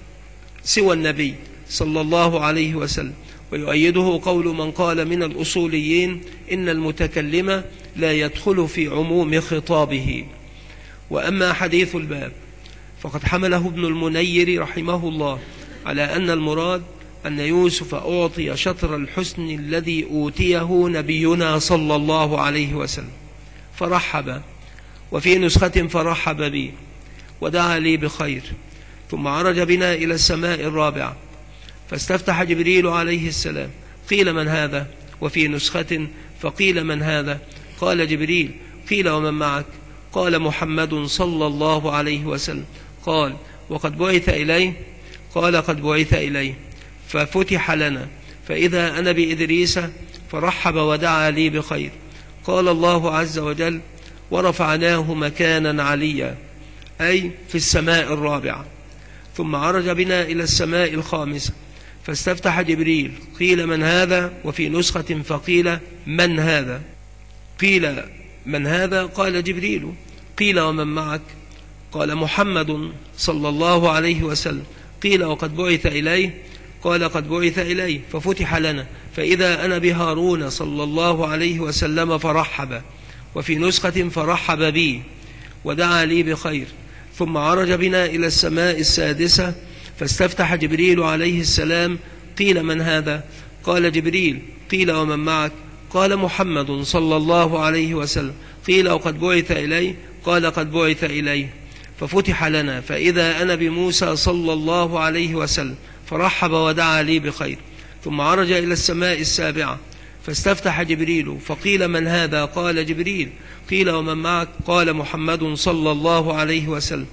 سوى النبي صلى الله عليه وسلم، ويؤيده قول من قال من الأصوليين إن المتكلم لا يدخل في عموم خطابه. وأما حديث الباب فقد حمله ابن المنير رحمه الله على أن المراد أن يوسف أعطي شطر الحسن الذي أوتيه نبينا صلى الله عليه وسلم، فرحب، وفي نسخة فرحب بي ودعا لي بخير، ثم عرج بنا إلى السماء الرابعة فاستفتح جبريل عليه السلام. قيل من هذا؟ وفي نسخة فقيل من هذا؟ قال جبريل. قيل ومن معك؟ قال محمد صلى الله عليه وسلم. قال وقد بعث إليه؟ قال قد بعث إليه. ففتح لنا فإذا أنا بإدريس فرحب ودعا لي بخير. قال الله عز وجل: ورفعناه مكانا عليا، أي في السماء الرابعة. ثم عرج بنا إلى السماء الخامسة فاستفتح جبريل. قيل من هذا؟ وفي نسخة فقيل من هذا؟ قيل من هذا؟ قال جبريل. قيل ومن معك؟ قال محمد صلى الله عليه وسلم. قيل وقد بعث إليه؟ قال قد بعث إليه. ففتح لنا فإذا أنا بهارون صلى الله عليه وسلم فرحب، وفي نسخة فرحب بي ودعا لي بخير. ثم عرج بنا إلى السماء السادسة فاستفتح جبريل عليه السلام. قيل من هذا؟ قال جبريل. قيل ومن معك؟ قال محمد صلى الله عليه وسلم. قيل وقد بعث إليه؟ قال قد بعث إليه. ففتح لنا فإذا أنا بموسى صلى الله عليه وسلم فرحب ودعا لي بخير. ثم عرج إلى السماء السابعة فاستفتح جبريل. فقيل من هذا؟ قال جبريل. قيل ومن معك؟ قال محمد صلى الله عليه وسلم.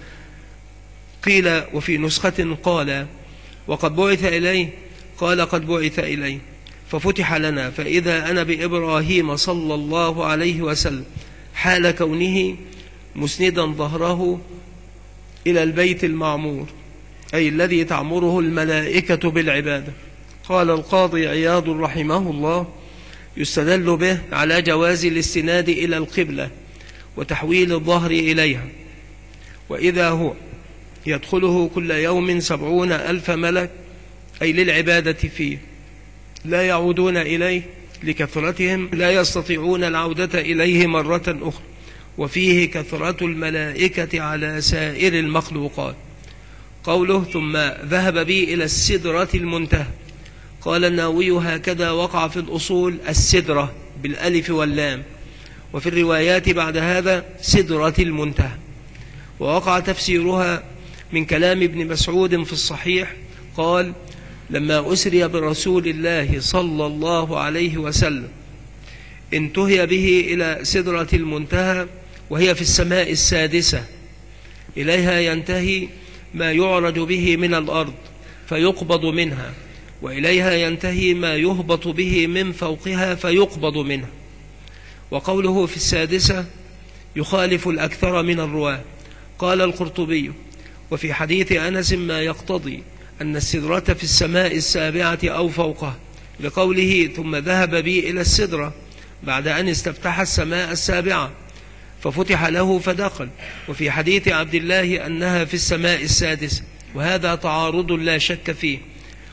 قيل وفي نسخة قال وقد بعث إليه؟ قال قد بعث إليه. ففتح لنا فإذا أنا بإبراهيم صلى الله عليه وسلم حال كونه مسندا ظهره إلى البيت المعمور، أي الذي تعمره الملائكة بالعبادة. قال القاضي عياض رحمه الله: يستدل به على جواز الاستناد إلى القبلة وتحويل الظهر إليها، وإذا هو يدخله كل يوم 70,000 ملك، أي للعبادة فيه، لا يعودون إليه لكثرتهم، لا يستطيعون العودة إليه مرة أخرى، وفيه كثرة الملائكة على سائر المخلوقات. قوله ثم ذهب بي إلى السدرة المنتهى، قال النووي: هكذا وقع في الأصول السدرة بالألف واللام، وفي الروايات بعد هذا سدرة المنتهى. ووقع تفسيرها من كلام ابن مسعود في الصحيح، قال: لما أسري برسول الله صلى الله عليه وسلم انتهي به إلى سدرة المنتهى، وهي في السماء السادسة، إليها ينتهي ما يعرج به من الأرض فيقبض منها، وإليها ينتهي ما يهبط به من فوقها فيقبض منها. وقوله في السادسة يخالف الأكثر من الرواة. قال القرطبي: وفي حديث أنس ما يقتضي أن السدرة في السماء السابعة أو فوقها، لقوله ثم ذهب بي إلى السدرة بعد أن استفتح السماء السابعة ففتح له فدخل. وفي حديث عبد الله أنها في السماء السادسة، وهذا تعارض لا شك فيه.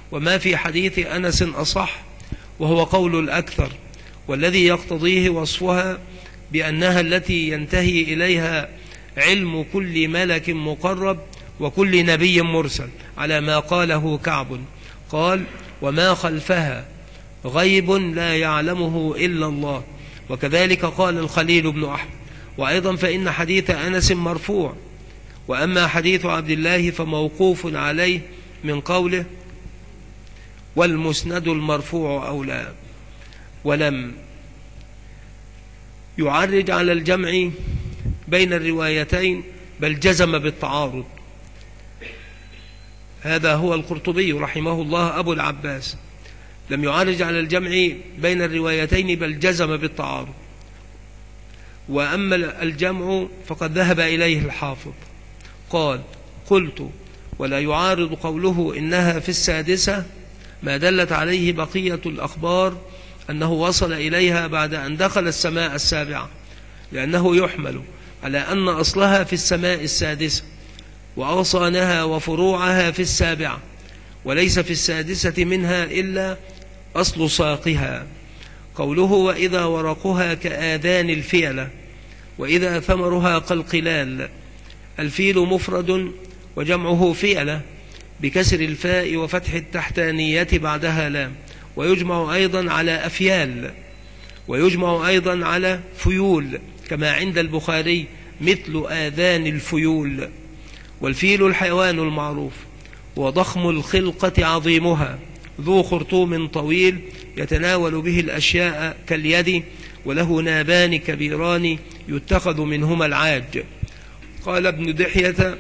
وما في حديث أنس أصح، وهو قول الأكثر، والذي يقتضيه وصفها بأنها التي ينتهي إليها علم كل ملك مقرب وكل نبي مرسل، على ما قاله كعب قال: وما خلفها غيب لا يعلمه إلا الله. وكذلك قال الخليل بن أحمد. وأيضا فإن حديث أنس مرفوع، وأما حديث عبد الله فموقوف عليه من قوله: والمسند المرفوع أولى. ولم يعرج على الجمع بين الروايتين، بل جزم بالتعارض. هذا هو القرطبي رحمه الله أبو العباس، لم يعرج على الجمع بين الروايتين بل جزم بالتعارض. وأما الجمع فقد ذهب إليه الحافظ، قال: قلت: ولا يعارض قوله إنها في السادسة ما دلت عليه بقية الأخبار أنه وصل إليها بعد أن دخل السماء السابعة، لأنه يحمل على أن أصلها في السماء السادسة، وأغصانها وفروعها في السابعة، وليس في السادسة منها إلا أصل ساقها. قوله: وإذا ورقها كآذان الفيلة، وإذا ثمرها كالقلال. الفيل مفرد وجمعه فيلة بكسر الفاء وفتح التحتانية بعدها لام، ويجمع أيضا على أفيال، ويجمع أيضا على فيول، كما عند البخاري: مثل آذان الفيول. والفيل الحيوان المعروف، وضخم الخلقة عظيمها، ذو خرطوم طويل يتناول به الأشياء كاليد، وله نابان كبيران يتخذ منهما العاج. قال ابن دحية: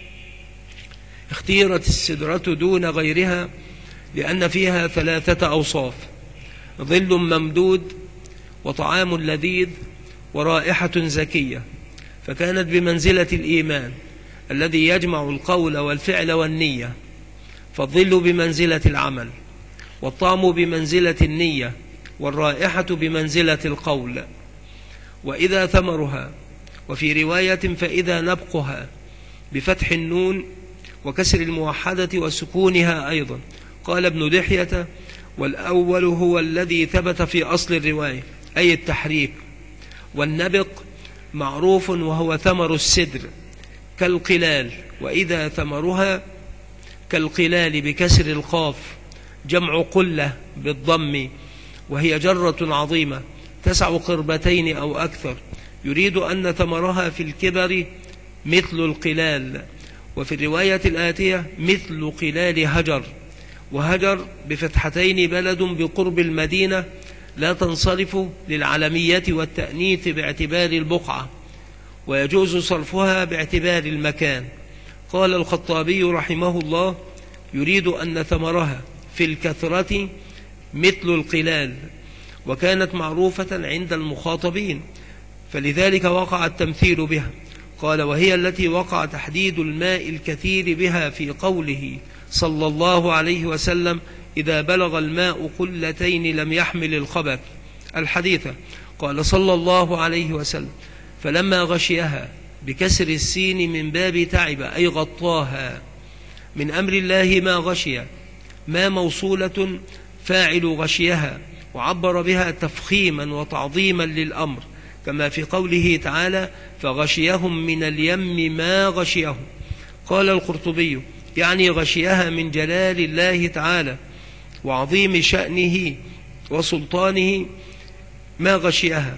اختيرت السدرة دون غيرها لأن فيها 3 أوصاف: ظل ممدود، وطعام لذيذ، ورائحة زكية، فكانت بمنزلة الإيمان الذي يجمع القول والفعل والنية. فالظل بمنزلة العمل، والطعم بمنزلة النية، والرائحة بمنزلة القول. وإذا ثمرها، وفي رواية فإذا نبقها بفتح النون وكسر الموحدة وسكونها أيضا. قال ابن دحية: والأول هو الذي ثبت في أصل الرواية، أي التحريك. والنبق معروف وهو ثمر السدر كالقلال، وإذا ثمرها كالقلال بكسر القاف، جمع قلة بالضم، وهي جرة عظيمة تسع قربتين أو أكثر، يريد أن ثمرها في الكبر مثل القلال. وفي الرواية الآتية: مثل قلال هجر. وهجر بفتحتين بلد بقرب المدينة لا تنصرف للعلمية والتأنيث باعتبار البقعة، ويجوز صرفها باعتبار المكان. قال الخطابي رحمه الله: يريد أن ثمرها في الكثرة مثل القلال، وكانت معروفة عند المخاطبين، فلذلك وقع التمثيل بها. قال: وهي التي وقع تحديد الماء الكثير بها في قوله صلى الله عليه وسلم: إذا بلغ الماء قلتين لم يحمل الخبث، الحديث. قال صلى الله عليه وسلم: فلما غشيها بكسر السين من باب تعب، أي غطاها. من أمر الله ما غشي، ما موصولة فاعل غشيها، وعبر بها تفخيما وتعظيما للأمر، كما في قوله تعالى: فغشيهم من اليم ما غشيهم. قال القرطبي: يعني غشيها من جلال الله تعالى وعظيم شأنه وسلطانه ما غشيها،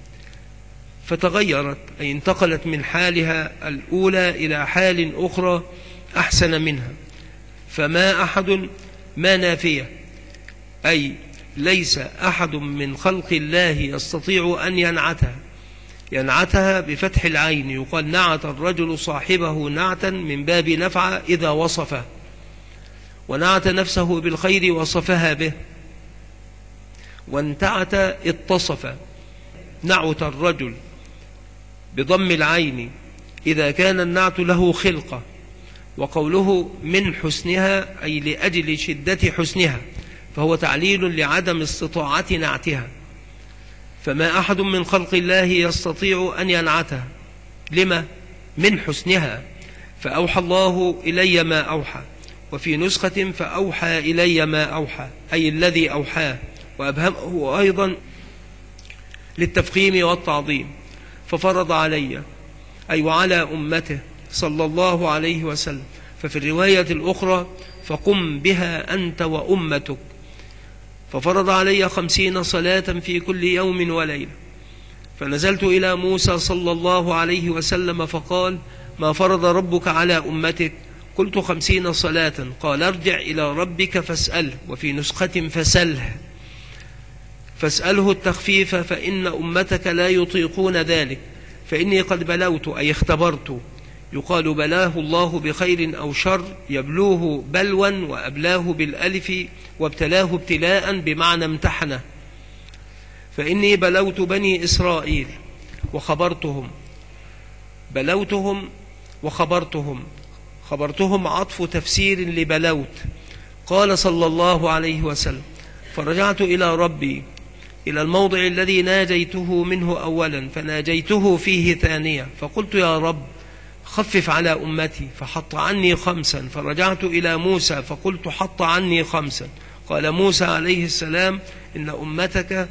فتغيرت، أي انتقلت من حالها الأولى إلى حال أخرى أحسن منها. فما أحد ما نافية، أي ليس أحد من خلق الله يستطيع أن ينعتها بفتح العين. يقال: نعت الرجل صاحبه نعتا من باب نفع إذا وصفه، ونعت نفسه بالخير وصفها به. وانتعت اتصف. نعت الرجل بضم العين إذا كان النعت له خلقة. وقوله من حسنها أي لأجل شدة حسنها، فهو تعليل لعدم استطاعة نعتها. فما أحد من خلق الله يستطيع أن ينعتها. لما؟ من حسنها. فأوحى الله إلي ما أوحى، وفي نسخة فأوحى إلي ما أوحى، أي الذي أوحاه، وأبهمه أيضا للتفخيم والتعظيم، ففرض علي أي وعلى أمته صلى الله عليه وسلم. ففي الرواية الأخرى فقم بها أنت وأمتك، ففرض علي 50 صلاة في كل يوم وليلة. فنزلت إلى موسى صلى الله عليه وسلم فقال: ما فرض ربك على أمتك؟ قلت 50 صلاة. قال: ارجع إلى ربك فاسأله، وفي نسخة فاسأله التخفيف، فإن أمتك لا يطيقون ذلك، فإني قد بلوت أي اختبرت. يقال بلاه الله بخير أو شر، يبلوه بلوا وأبلاه بالألف، وابتلاه ابتلاء بمعنى امتحنه. فإني بلوت بني إسرائيل وخبرتهم، بلوتهم وخبرتهم، خبرتهم عطف تفسير لبلوت. قال صلى الله عليه وسلم: فرجعت إلى ربي، إلى الموضع الذي ناجيته منه أولا، فناجيته فيه ثانية، فقلت: يا رب خفف على أمتي، فحط عني 5. فرجعت إلى موسى فقلت: حط عني 5. قال موسى عليه السلام: إن أمتك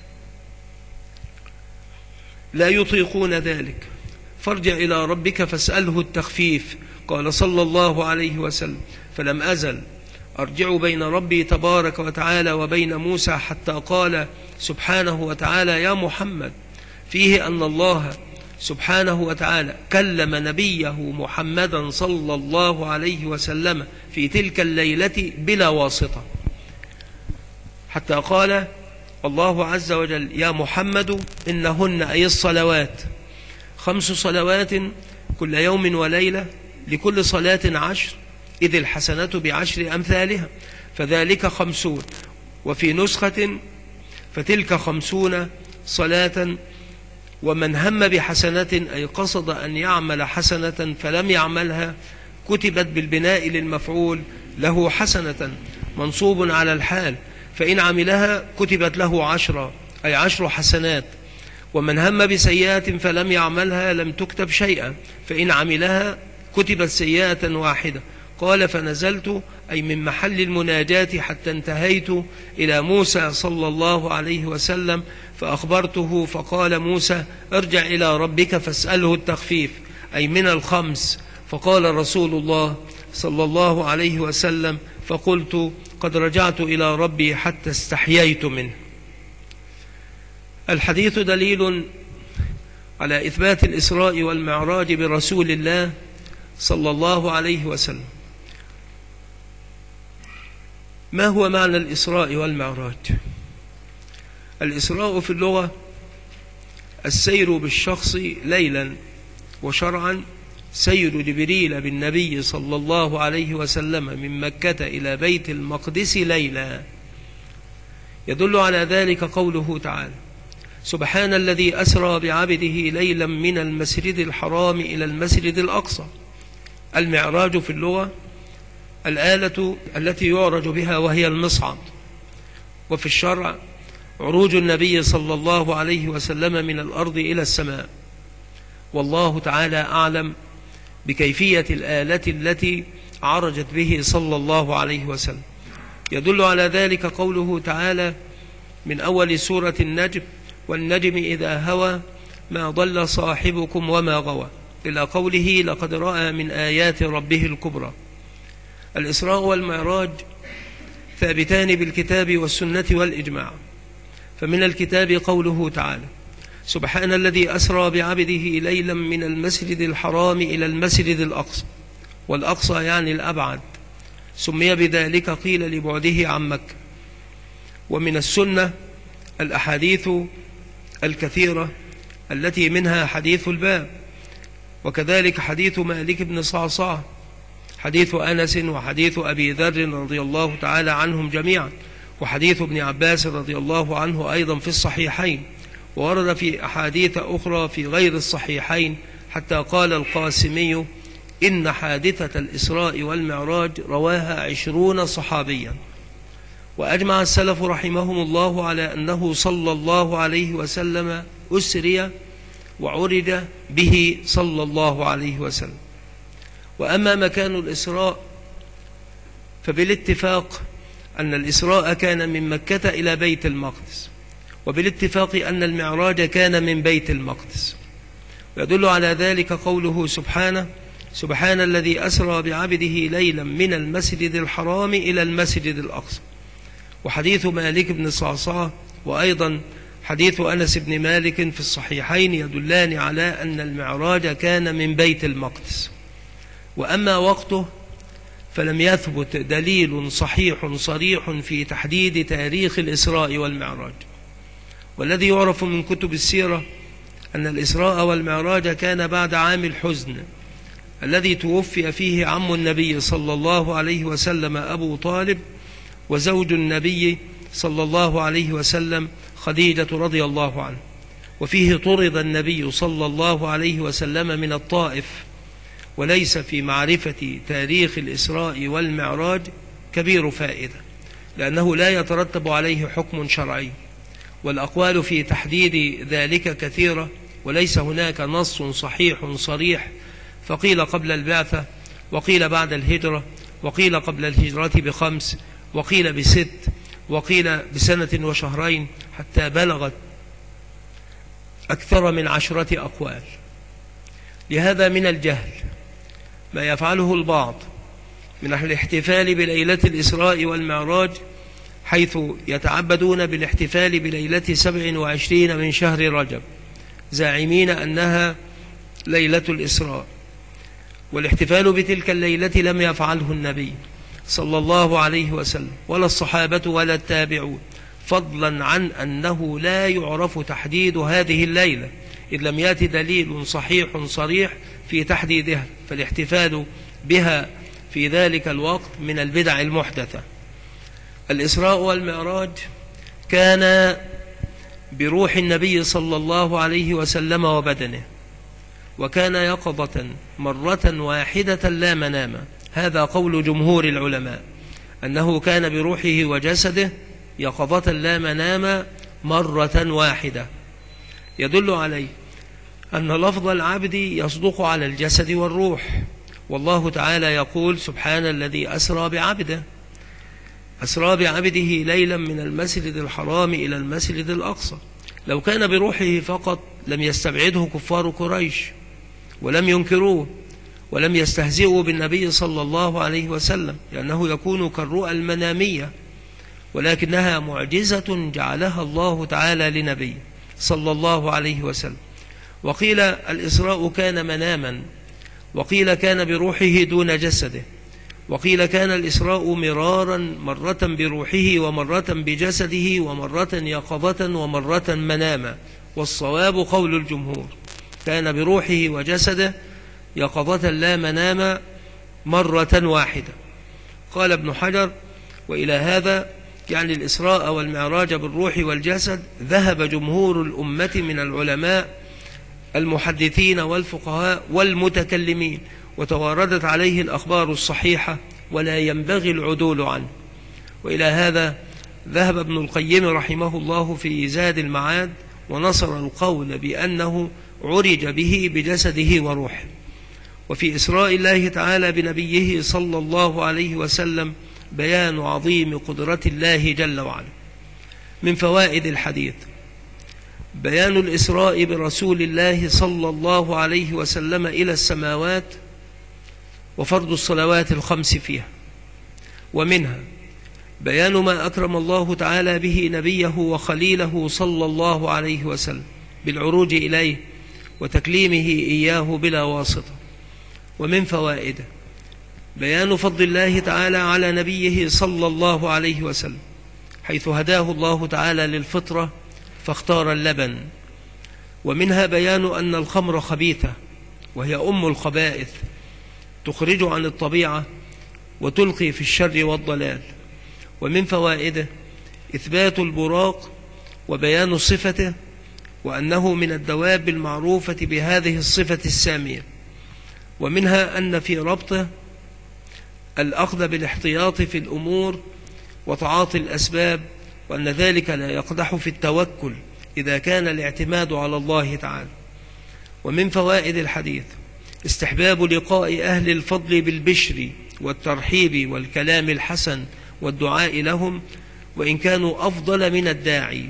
لا يطيقون ذلك، فارجع إلى ربك فاسأله التخفيف. قال صلى الله عليه وسلم: فلم أزل أرجع بين ربي تبارك وتعالى وبين موسى، حتى قال سبحانه وتعالى: يا محمد، فيه أن الله سبحانه وتعالى كلم نبيه محمدا صلى الله عليه وسلم في تلك الليلة بلا واسطة، حتى قال الله عز وجل: يا محمد إنهن أي الصلوات 5 صلوات كل يوم وليلة، لكل صلاة 10، إذ الحسنة ب10 أمثالها، فذلك 50. وفي نسخة فتلك 50 صلاة. ومن هم بحسنة أي قصد أن يعمل حسنة فلم يعملها، كتبت بالبناء للمفعول له حسنة، منصوب على الحال، فإن عملها كتبت له 10 أي 10 حسنات. ومن هم بسيئة فلم يعملها لم تكتب شيئا، فإن عملها كتبت سيئة واحدة. قال: فنزلت أي من محل المناجاة حتى انتهيت إلى موسى صلى الله عليه وسلم فأخبرته، فقال موسى: ارجع إلى ربك فاسأله التخفيف، أي من 5. فقال رسول الله صلى الله عليه وسلم: فقلت: قد رجعت إلى ربي حتى استحييت منه. الحديث دليل على إثبات الإسراء والمعراج برسول الله صلى الله عليه وسلم. ما هو معنى الإسراء والمعراج؟ الإسراء في اللغة السير بالشخص ليلا، وشرعا سير جبريل بالنبي صلى الله عليه وسلم من مكة إلى بيت المقدس ليلا. يدل على ذلك قوله تعالى: سبحان الذي أسرى بعبده ليلا من المسجد الحرام إلى المسجد الأقصى. المعراج في اللغة الآلة التي يعرج بها وهي المصعد، وفي الشرع عروج النبي صلى الله عليه وسلم من الأرض إلى السماء. والله تعالى أعلم بكيفية الآلة التي عرجت به صلى الله عليه وسلم. يدل على ذلك قوله تعالى من أول سورة النجم: والنجم إذا هوى ما ضل صاحبكم وما غوى، إلى قوله: لقد رأى من آيات ربه الكبرى. الإسراء والمعراج ثابتان بالكتاب والسنة والإجماع. فمن الكتاب قوله تعالى: سبحان الذي أسرى بعبده ليلا من المسجد الحرام إلى المسجد الأقصى، والأقصى يعني الأبعد، سمي بذلك قيل لبعده عن مكة. ومن السنة الأحاديث الكثيرة التي منها حديث الباب، وكذلك حديث مالك بن صعصع، حديث أنس، وحديث أبي ذر رضي الله تعالى عنهم جميعا، وحديث ابن عباس رضي الله عنه أيضا في الصحيحين، وورد في أحاديث أخرى في غير الصحيحين، حتى قال القاسمي: إن حادثة الإسراء والمعراج رواها 20 صحابيا. وأجمع السلف رحمهم الله على أنه صلى الله عليه وسلم أسري وعرج به صلى الله عليه وسلم. وأما مكان الإسراء فبالاتفاق أن الإسراء كان من مكة إلى بيت المقدس، وبالاتفاق أن المعراج كان من بيت المقدس. ويدل على ذلك قوله سبحانه: سبحان الذي أسرى بعبده ليلا من المسجد الحرام إلى المسجد الأقصى. وحديث مالك بن صعصعة وأيضا حديث أنس بن مالك في الصحيحين يدلان على أن المعراج كان من بيت المقدس. وأما وقته فلم يثبت دليل صحيح صريح في تحديد تاريخ الإسراء والمعراج. والذي يعرف من كتب السيرة أن الإسراء والمعراج كان بعد عام الحزن الذي توفي فيه عم النبي صلى الله عليه وسلم أبو طالب، وزوج النبي صلى الله عليه وسلم خديجة رضي الله عنه، وفيه طرد النبي صلى الله عليه وسلم من الطائف. وليس في معرفة تاريخ الإسراء والمعراج كبير فائدة، لأنه لا يترتب عليه حكم شرعي، والأقوال في تحديد ذلك كثيرة، وليس هناك نص صحيح صريح. فقيل قبل البعثة، وقيل بعد الهجرة، وقيل قبل الهجرة ب5، وقيل ب6، وقيل ب1 وشهرين، حتى بلغت أكثر من 10 أقوال. لهذا من الجهل ما يفعله البعض من الاحتفال بليلة الإسراء والمعراج، حيث يتعبدون بالاحتفال بليلة 27 من شهر رجب زاعمين أنها ليلة الإسراء. والاحتفال بتلك الليلة لم يفعله النبي صلى الله عليه وسلم ولا الصحابة ولا التابعون، فضلا عن أنه لا يعرف تحديد هذه الليلة إذ لم يأت دليل صحيح صريح في تحديدها، فالاحتفال بها في ذلك الوقت من البدع المحدثة. الإسراء والمعراج كان بروح النبي صلى الله عليه وسلم وبدنه، وكان يقظة مرة واحدة لا منام. هذا قول جمهور العلماء، أنه كان بروحه وجسده يقظة لا منام مرة واحدة، يدل عليه أن لفظ العبد يصدق على الجسد والروح. والله تعالى يقول: سبحان الذي أسرى بعبده. أسرى بعبده ليلا من المسجد الحرام إلى المسجد الأقصى. لو كان بروحه فقط لم يستبعده كفار قريش ولم ينكروه ولم يستهزئوا بالنبي صلى الله عليه وسلم، لأنه يكون كالرؤى المنامية، ولكنها معجزة جعلها الله تعالى لنبيه صلى الله عليه وسلم. وقيل الإسراء كان مناما، وقيل كان بروحه دون جسده، وقيل كان الإسراء مرارا، مرة بروحه ومرة بجسده ومرة يقظة ومرة مناما. والصواب قول الجمهور: كان بروحه وجسده يقظة لا منام مرة واحدة. قال ابن حجر: وإلى هذا يعني الإسراء والمعراج بالروح والجسد ذهب جمهور الأمة من العلماء المحدثين والفقهاء والمتكلمين، وتواردت عليه الأخبار الصحيحة ولا ينبغي العدول عنه. وإلى هذا ذهب ابن القيم رحمه الله في زاد المعاد، ونصر القول بأنه عرج به بجسده وروحه. وفي إسراء الله تعالى بنبيه صلى الله عليه وسلم بيان عظيم قدرة الله جل وعلا. من فوائد الحديث بيان الإسراء برسول الله صلى الله عليه وسلم إلى السماوات وفرض الصلوات الخمس فيها، ومنها بيان ما أكرم الله تعالى به نبيه وخليله صلى الله عليه وسلم بالعروج إليه وتكليمه إياه بلا واسطة. ومن فوائده بيان فضل الله تعالى على نبيه صلى الله عليه وسلم، حيث هداه الله تعالى للفطرة فاختار اللبن. ومنها بيان أن الخمر خبيثة وهي أم الخبائث، تخرج عن الطبيعة وتلقي في الشر والضلال. ومن فوائده إثبات البراق وبيان صفته، وأنه من الدواب المعروفة بهذه الصفة السامية. ومنها أن في ربطه الأخذ بالاحتياط في الأمور وتعاطي الأسباب، وأن ذلك لا يقدح في التوكل إذا كان الاعتماد على الله تعالى. ومن فوائد الحديث استحباب لقاء أهل الفضل بالبشر والترحيب والكلام الحسن والدعاء لهم وإن كانوا أفضل من الداعي.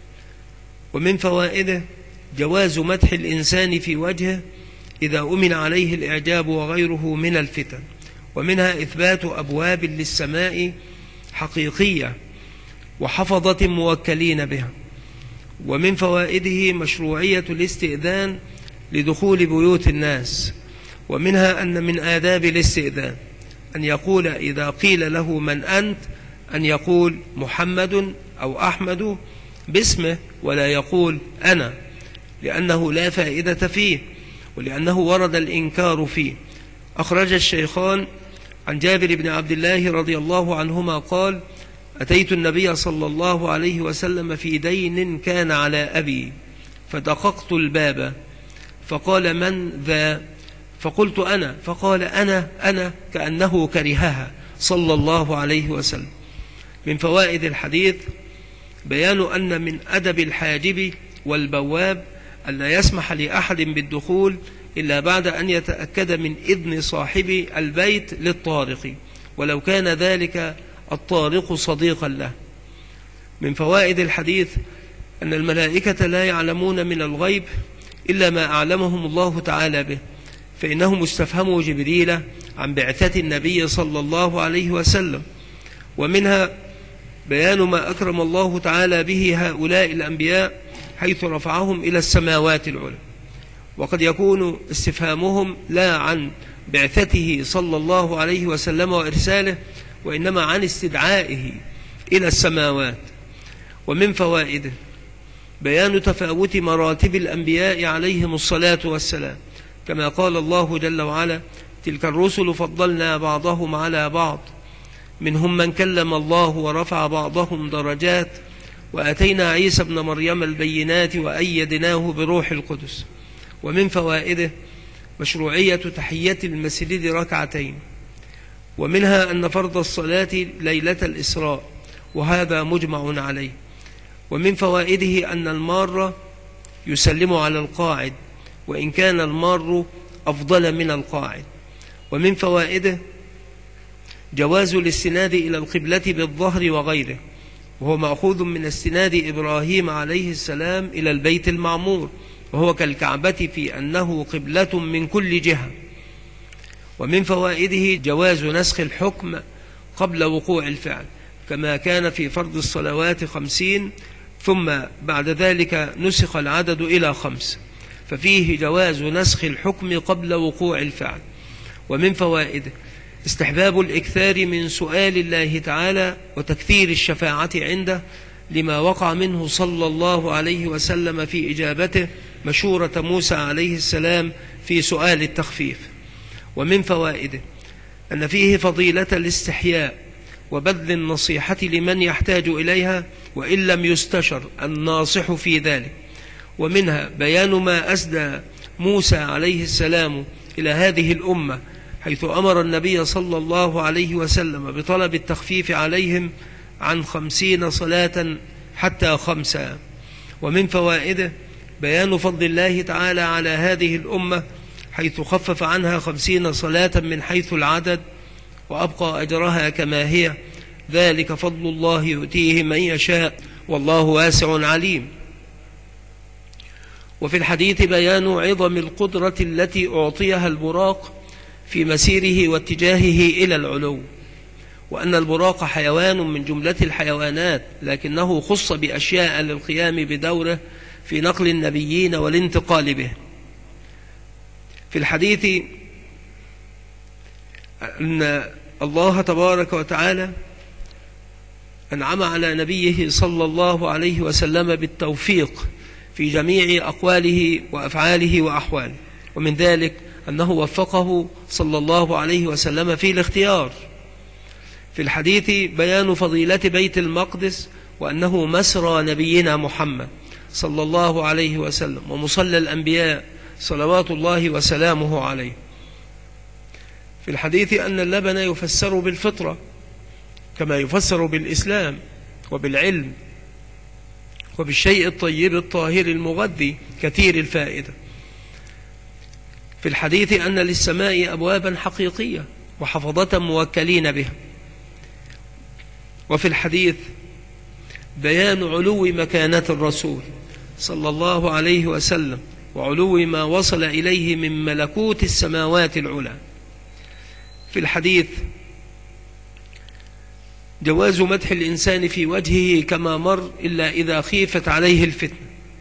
ومن فوائده جواز مدح الإنسان في وجهه إذا أمن عليه الإعجاب وغيره من الفتن، ومنها إثبات أبواب للسماء حقيقية وحفظة موكلين بها. ومن فوائده مشروعية الاستئذان لدخول بيوت الناس، ومنها أن من آداب الاستئذان أن يقول إذا قيل له من أنت أن يقول محمد أو أحمد باسمه ولا يقول أنا، لأنه لا فائدة فيه ولأنه ورد الإنكار فيه. أخرج الشيخان عن جابر بن عبد الله رضي الله عنهما قال: أتيت النبي صلى الله عليه وسلم في دين كان على أبي فدققت الباب فقال: من ذا؟ فقلت: أنا. فقال: أنا كأنه كرهها صلى الله عليه وسلم. من فوائد الحديث بيان أن من أدب الحاجب والبواب ألا يسمح لأحد بالدخول إلا بعد أن يتأكد من إذن صاحب البيت للطارق ولو كان ذلك الطارق صديقا له. من فوائد الحديث أن الملائكة لا يعلمون من الغيب إلا ما أعلمهم الله تعالى به، فإنهم استفهموا جبريل عن بعثة النبي صلى الله عليه وسلم. ومنها بيان ما أكرم الله تعالى به هؤلاء الأنبياء حيث رفعهم إلى السماوات العلى، وقد يكون استفهامهم لا عن بعثته صلى الله عليه وسلم وإرساله، وإنما عن استدعائه إلى السماوات. ومن فوائده بيان تفاوت مراتب الأنبياء عليهم الصلاة والسلام، كما قال الله جل وعلا: تلك الرسل فضلنا بعضهم على بعض منهم من كلم الله ورفع بعضهم درجات وأتينا عيسى ابن مريم البينات وأيدناه بروح القدس. ومن فوائده مشروعية تحية المسجد ركعتين، ومنها أن فرض الصلاة ليلة الإسراء وهذا مجمع عليه. ومن فوائده أن المار يسلم على القاعد وإن كان المار أفضل من القاعد. ومن فوائده جواز الاستناد إلى القبلة بالظهر وغيره، وهو مأخوذ من استناد إبراهيم عليه السلام إلى البيت المعمور، وهو كالكعبة في أنه قبلة من كل جهة. ومن فوائده جواز نسخ الحكم قبل وقوع الفعل، كما كان في فرض الصلوات 50 ثم بعد ذلك نسخ العدد إلى 5، ففيه جواز نسخ الحكم قبل وقوع الفعل. ومن فوائده استحباب الإكثار من سؤال الله تعالى وتكثير الشفاعة عنده، لما وقع منه صلى الله عليه وسلم في إجابته مشورة موسى عليه السلام في سؤال التخفيف. ومن فوائده أن فيه فضيلة الاستحياء وبذل النصيحة لمن يحتاج إليها وإن لم يستشر الناصح في ذلك. ومنها بيان ما أسدى موسى عليه السلام إلى هذه الأمة، حيث أمر النبي صلى الله عليه وسلم بطلب التخفيف عليهم عن 50 صلاة حتى 5. ومن فوائده بيان فضل الله تعالى على هذه الأمة، حيث خفف عنها 50 صلاة من حيث العدد وأبقى أجرها كما هي، ذلك فضل الله يؤتيه من يشاء والله واسع عليم. وفي الحديث بيان عظم القدرة التي أعطيها البراق في مسيره واتجاهه إلى العلو، وأن البراق حيوان من جملة الحيوانات، لكنه خص بأشياء للقيام بدوره في نقل النبيين والانتقال به. في الحديث أن الله تبارك وتعالى أنعم على نبيه صلى الله عليه وسلم بالتوفيق في جميع أقواله وأفعاله وأحواله، ومن ذلك أنه وفقه صلى الله عليه وسلم في الاختيار. في الحديث بيان فضيلة بيت المقدس وأنه مسرى نبينا محمد صلى الله عليه وسلم ومصلى الأنبياء صلوات الله وسلامه عليه. في الحديث أن اللبن يفسر بالفطرة كما يفسر بالإسلام وبالعلم وبالشيء الطيب الطاهر المغذي كثير الفائدة. في الحديث أن للسماء أبوابا حقيقية وحفظة موكلين به. وفي الحديث بيان علو مكانة الرسول صلى الله عليه وسلم وعلو ما وصل إليه من ملكوت السماوات العلى. في الحديث جواز مدح الإنسان في وجهه كما مر إلا إذا خيفت عليه الفتنة.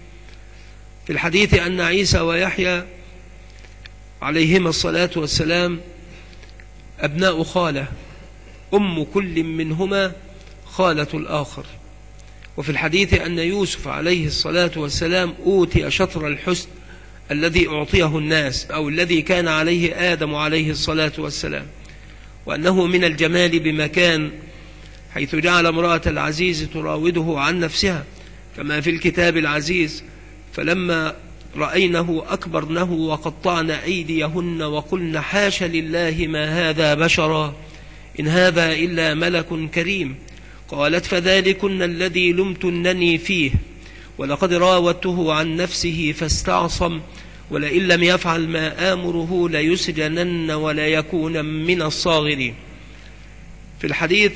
في الحديث أن عيسى ويحيى عليهما الصلاة والسلام أبناء خالة، أم كل منهما خالة الآخر. وفي الحديث أن يوسف عليه الصلاة والسلام أوتي شطر الحسن الذي أعطيه الناس أو الذي كان عليه آدم عليه الصلاة والسلام، وأنه من الجمال بمكان، حيث جعل امرأة العزيز تراوده عن نفسها كما في الكتاب العزيز: فلما رأينه أكبرنه وقطعن أيديهن وقلن حاش لله ما هذا بشرا إن هذا إلا ملك كريم. قالت: فذلكن الذي لمتنني فيه ولقد راودته عن نفسه فاستعصم ولئن لم يفعل ما آمره ليسجنن وليكون من الصاغرين. في الحديث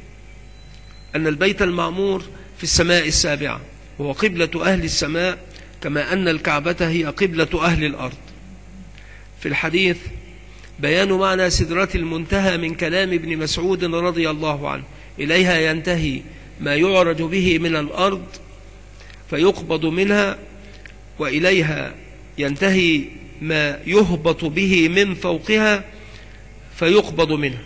أن البيت المعمور في السماء السابعة وهو قبلة أهل السماء، كما أن الكعبة هي قبلة أهل الأرض. في الحديث بيان معنى سدرة المنتهى من كلام ابن مسعود رضي الله عنه: إليها ينتهي ما يعرج به من الأرض فيقبض منها، وإليها ينتهي ما يهبط به من فوقها فيقبض منها.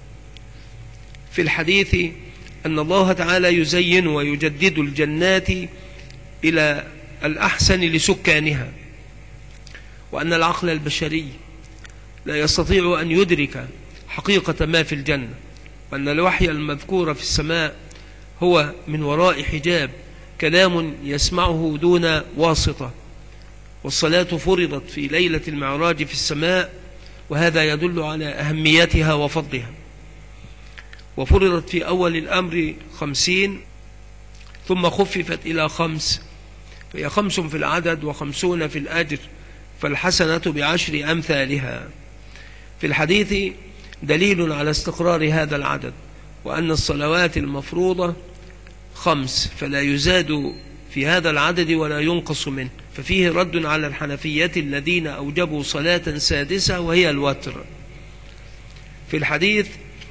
في الحديث أن الله تعالى يزين ويجدد الجنات إلى الأحسن لسكانها، وأن العقل البشري لا يستطيع أن يدرك حقيقة ما في الجنة، وأن الوحي المذكور في السماء هو من وراء حجاب، كلام يسمعه دون واسطة. والصلاة فرضت في ليلة المعراج في السماء، وهذا يدل على أهميتها وفضلها. وفرضت في أول الأمر 50 ثم خففت إلى 5، فهي 5 في العدد و50 في الأجر، فالحسنة ب10 أمثالها. في الحديث دليل على استقرار هذا العدد، وأن الصلوات المفروضة 5 فلا يزاد في هذا العدد ولا ينقص منه، ففيه رد على الحنفية الذين أوجبوا صلاة سادسة وهي الوتر. في الحديث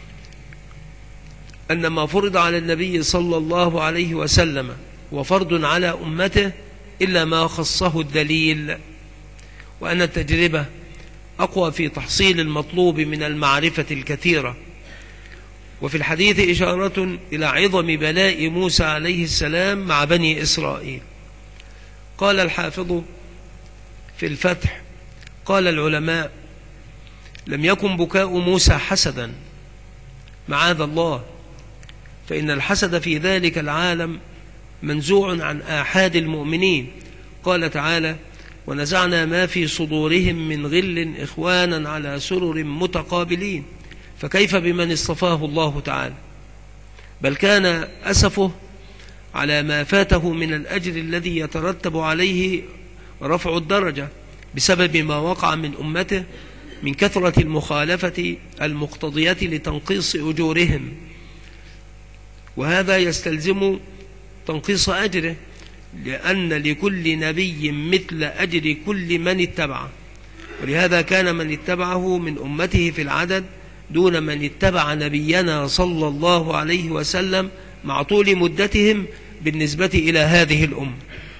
أن ما فرض على النبي صلى الله عليه وسلم وفرض على أمته إلا ما خصه الدليل، وأن التجربة أقوى في تحصيل المطلوب من المعرفة الكثيرة. وفي الحديث إشارة إلى عظم بلاء موسى عليه السلام مع بني إسرائيل. قال الحافظ في الفتح: قال العلماء: لم يكن بكاء موسى حسدا، معاذ الله، فإن الحسد في ذلك العالم منزوع عن آحاد المؤمنين. قال تعالى: ونزعنا ما في صدورهم من غل إخوانا على سرر متقابلين. فكيف بمن اصطفاه الله تعالى؟ بل كان أسفه على ما فاته من الأجر الذي يترتب عليه رفع الدرجة بسبب ما وقع من أمته من كثرة المخالفة المقتضية لتنقيص أجورهم، وهذا يستلزم تنقيص أجره، لأن لكل نبي مثل أجر كل من اتبعه، ولهذا كان من اتبعه من أمته في العدد دون من اتبع نبينا صلى الله عليه وسلم مع طول مدتهم بالنسبة إلى هذه الأمة.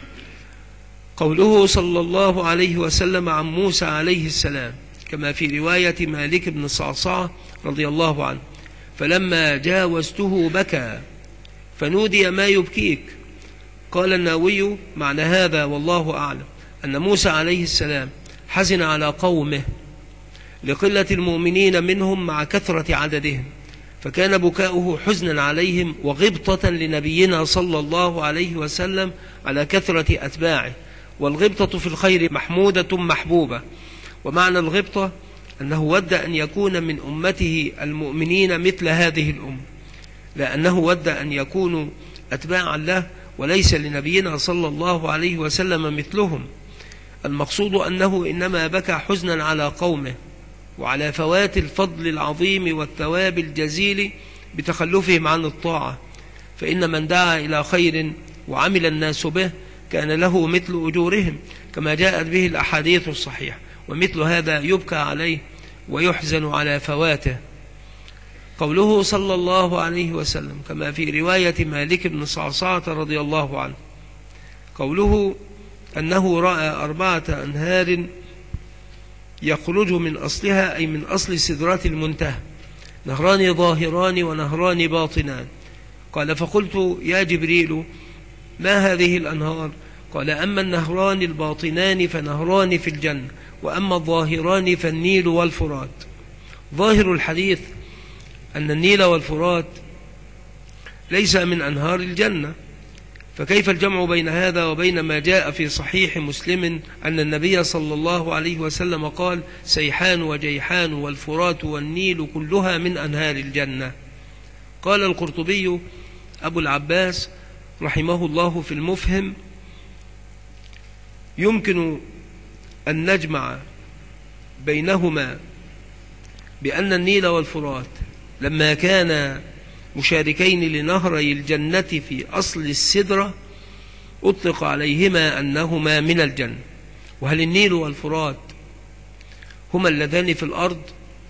قوله صلى الله عليه وسلم عن موسى عليه السلام كما في رواية مالك بن صعصعة رضي الله عنه: فلما جاوزته بكى فنودي ما يبكيك. قال النووي: معنى هذا والله أعلم أن موسى عليه السلام حزن على قومه لقلة المؤمنين منهم مع كثرة عددهم، فكان بكاؤه حزنا عليهم وغبطة لنبينا صلى الله عليه وسلم على كثرة أتباعه. والغبطة في الخير محمودة محبوبة، ومعنى الغبطة أنه ود أن يكون من أمته المؤمنين مثل هذه الأمة، لأنه ود أن يكونوا أتباعا له وليس لنبينا صلى الله عليه وسلم مثلهم. المقصود أنه إنما بكى حزنا على قومه وعلى فوات الفضل العظيم والثواب الجزيل بتخلفهم عن الطاعة، فإن من دعا إلى خير وعمل الناس به كان له مثل أجورهم كما جاءت به الأحاديث الصحيحة، ومثل هذا يبكى عليه ويحزن على فواته. قوله صلى الله عليه وسلم كما في رواية مالك بن صعصعة رضي الله عنه، قوله أنه رأى 4 أنهار يخرج من أصلها، أي من أصل سدرات المنتهى، نهران ظاهران ونهران باطنان. قال فقلت يا جبريل ما هذه الأنهار؟ قال أما النهران الباطنان فنهران في الجنة، وأما الظاهران فالنيل والفرات. ظاهر الحديث أن النيل والفرات ليس من أنهار الجنة، فكيف الجمع بين هذا وبين ما جاء في صحيح مسلم أن النبي صلى الله عليه وسلم قال سيحان وجيحان والفرات والنيل كلها من أنهار الجنة؟ قال القرطبي أبو العباس رحمه الله في المفهم يمكن أن نجمع بينهما بأن النيل والفرات لما كان مشاركين لنهري الجنة في أصل السدرة أطلق عليهما أنهما من الجنة. وهل النيل والفرات هما اللذان في الأرض؟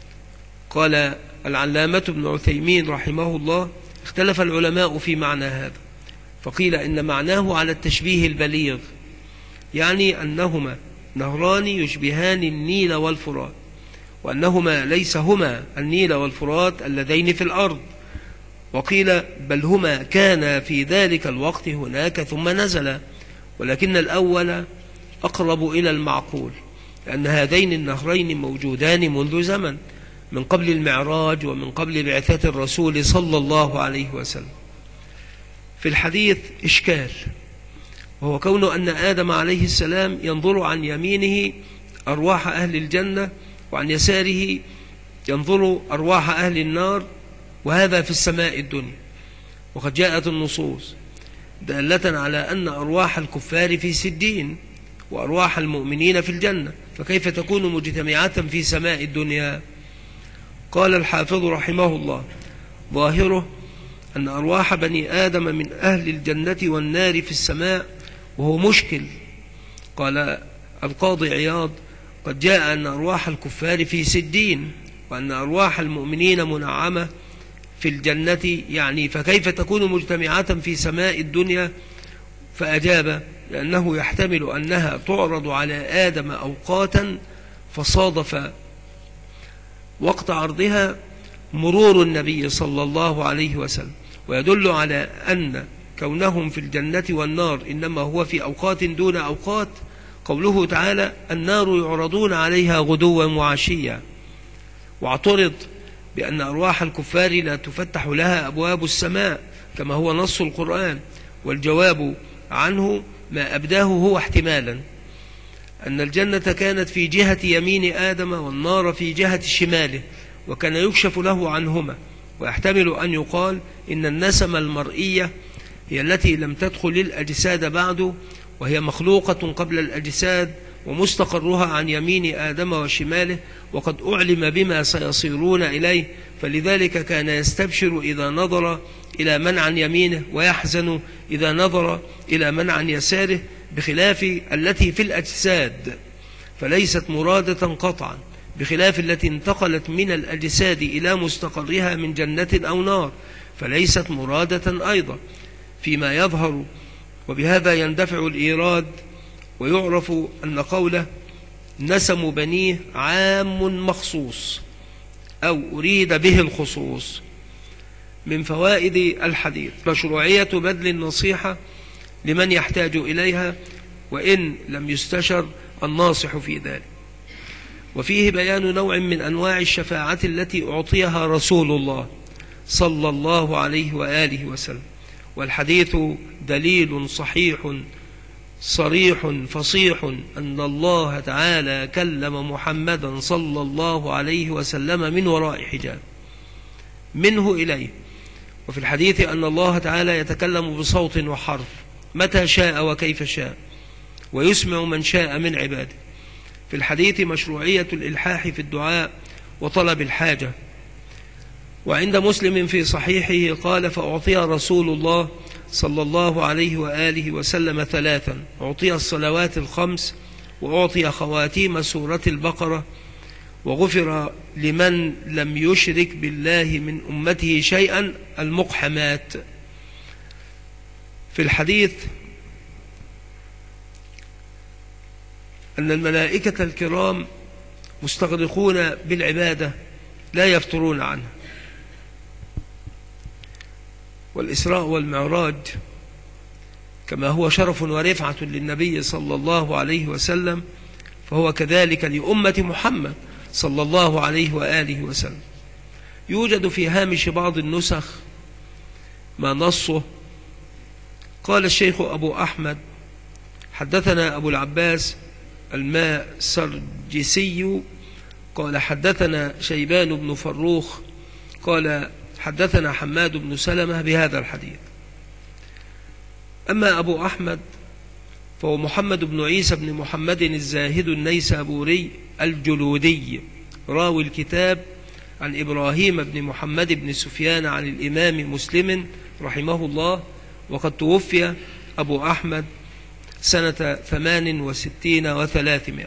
قال العلامة ابن عثيمين رحمه الله اختلف العلماء في معنى هذا، فقيل إن معناه على التشبيه البليغ، يعني أنهما نهران يشبهان النيل والفرات، وأنهما ليس هما النيل والفرات اللذين في الأرض. وقيل بل هما كانا في ذلك الوقت هناك ثم نزلا، ولكن الأول أقرب إلى المعقول، لأن هذين النهرين موجودان منذ زمن، من قبل المعراج ومن قبل بعثة الرسول صلى الله عليه وسلم. في الحديث إشكال، وهو كون أن آدم عليه السلام ينظر عن يمينه أرواح أهل الجنة وعن يساره ينظر أرواح أهل النار، وهذا في السماء الدنيا. وقد جاءت النصوص دالة على أن أرواح الكفار في سجين وأرواح المؤمنين في الجنة، فكيف تكون مجتمعة في سماء الدنيا؟ قال الحافظ رحمه الله ظاهره أن أرواح بني آدم من أهل الجنة والنار في السماء، وهو مشكل. قال القاضي عياض قد جاء أن أرواح الكفار في سجين وأن أرواح المؤمنين منعمة في الجنة، يعني فكيف تكون مجتمعة في سماء الدنيا؟ فأجاب لأنه يحتمل أنها تعرض على آدم أوقاتا فصادف وقت عرضها مرور النبي صلى الله عليه وسلم، ويدل على أن كونهم في الجنة والنار إنما هو في أوقات دون أوقات. قوله تعالى النار يعرضون عليها غدوا وعشيا، واعترض بأن أرواح الكفار لا تفتح لها أبواب السماء كما هو نص القرآن، والجواب عنه ما أبداه هو احتمالا أن الجنة كانت في جهة يمين آدم والنار في جهة شماله، وكان يكشف له عنهما. ويحتمل أن يقال إن النسم المرئية هي التي لم تدخل الأجساد بعد، وهي مخلوقة قبل الأجساد ومستقرها عن يمين آدم وشماله، وقد أعلم بما سيصيرون إليه، فلذلك كان يستبشر إذا نظر إلى من عن يمينه ويحزن إذا نظر إلى من عن يساره، بخلاف التي في الأجساد فليست مرادة قطعا، بخلاف التي انتقلت من الأجساد إلى مستقرها من جنة أو نار فليست مرادة أيضا فيما يظهر. وبهذا يندفع الإيراد، ويعرف أن قوله نسم بنيه عام مخصوص أو أريد به الخصوص. من فوائد الحديث مشروعية بذل النصيحة لمن يحتاج إليها وإن لم يستشر الناصح في ذلك، وفيه بيان نوع من أنواع الشفاعة التي أعطيها رسول الله صلى الله عليه وآله وسلم. والحديث دليل صحيح صريح فصيح أن الله تعالى كلم محمدا صلى الله عليه وسلم من وراء حجاب منه إليه. وفي الحديث أن الله تعالى يتكلم بصوت وحرف متى شاء وكيف شاء، ويسمع من شاء من عباده. في الحديث مشروعية الإلحاح في الدعاء وطلب الحاجة. وعند مسلم في صحيحه قال: فأعطي رسول الله صلى الله عليه وآله وسلم 3: أعطي الصلوات الخمس، وأعطي خواتيم سورة البقرة، وغفر لمن لم يشرك بالله من أمته شيئا المقحمات. في الحديث أن الملائكة الكرام مستغرقون بالعبادة لا يفترون عنها. والإسراء والمعراج كما هو شرف ورفعة للنبي صلى الله عليه وسلم، فهو كذلك لأمة محمد صلى الله عليه وآله وسلم. يوجد في هامش بعض النسخ ما نصه: قال الشيخ أبو أحمد: حدثنا أبو العباس الماسرجسي قال حدثنا شيبان بن فروخ قال حدثنا حماد بن سلمة بهذا الحديث. أما أبو أحمد فهو محمد بن عيسى بن محمد الزاهد النيسابوري الجلودي، راوي الكتاب عن إبراهيم بن محمد بن سفيان عن الإمام مسلم رحمه الله، وقد توفي أبو أحمد سنة 68 و300.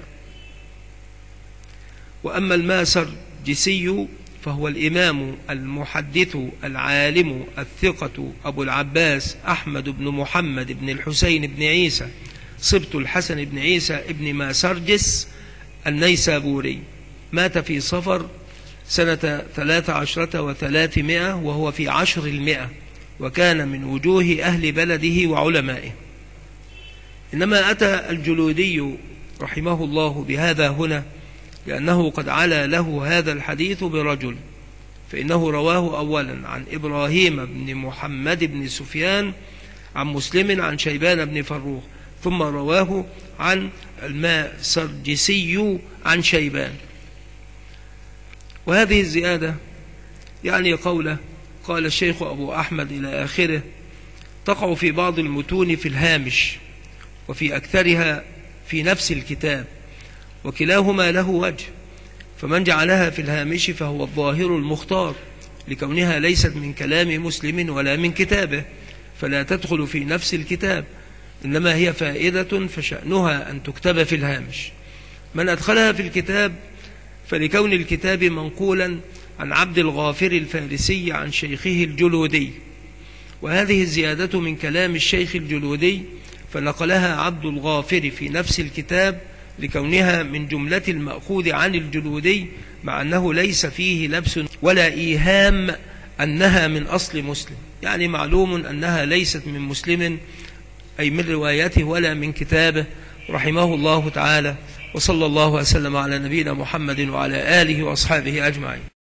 وأما الماسرجسي فهو الإمام المحدث العالم الثقة أبو العباس أحمد بن محمد بن الحسين بن عيسى سبط الحسن بن عيسى بن ماسرجس النيسابوري، مات في صفر سنة 13 و300 وهو في 10 وكان من وجوه أهل بلده وعلمائه. إنما أتى الجلودي رحمه الله بهذا هنا لأنه قد علا له هذا الحديث برجل، فإنه رواه أولا عن إبراهيم بن محمد بن سفيان عن مسلم عن شيبان بن فروخ، ثم رواه عن الماسرجسي عن شيبان. وهذه الزيادة يعني قوله قال الشيخ أبو أحمد إلى آخره تقع في بعض المتون في الهامش، وفي أكثرها في نفس الكتاب، وكلاهما له وجه. فمن جعلها في الهامش فهو الظاهر المختار، لكونها ليست من كلام مسلم ولا من كتابه، فلا تدخل في نفس الكتاب، إنما هي فائدة فشأنها أن تكتب في الهامش. من أدخلها في الكتاب فلكون الكتاب منقولا عن عبد الغافر الفارسي عن شيخه الجلودي، وهذه الزيادة من كلام الشيخ الجلودي، فنقلها عبد الغافر في نفس الكتاب لكونها من جملة المأخوذ عن الجلودي، مع أنه ليس فيه لبس ولا إيهام أنها من أصل مسلم، يعني معلوم أنها ليست من مسلم أي من روايته ولا من كتابه رحمه الله تعالى. وصلى الله وسلم على نبينا محمد وعلى آله وأصحابه أجمعين.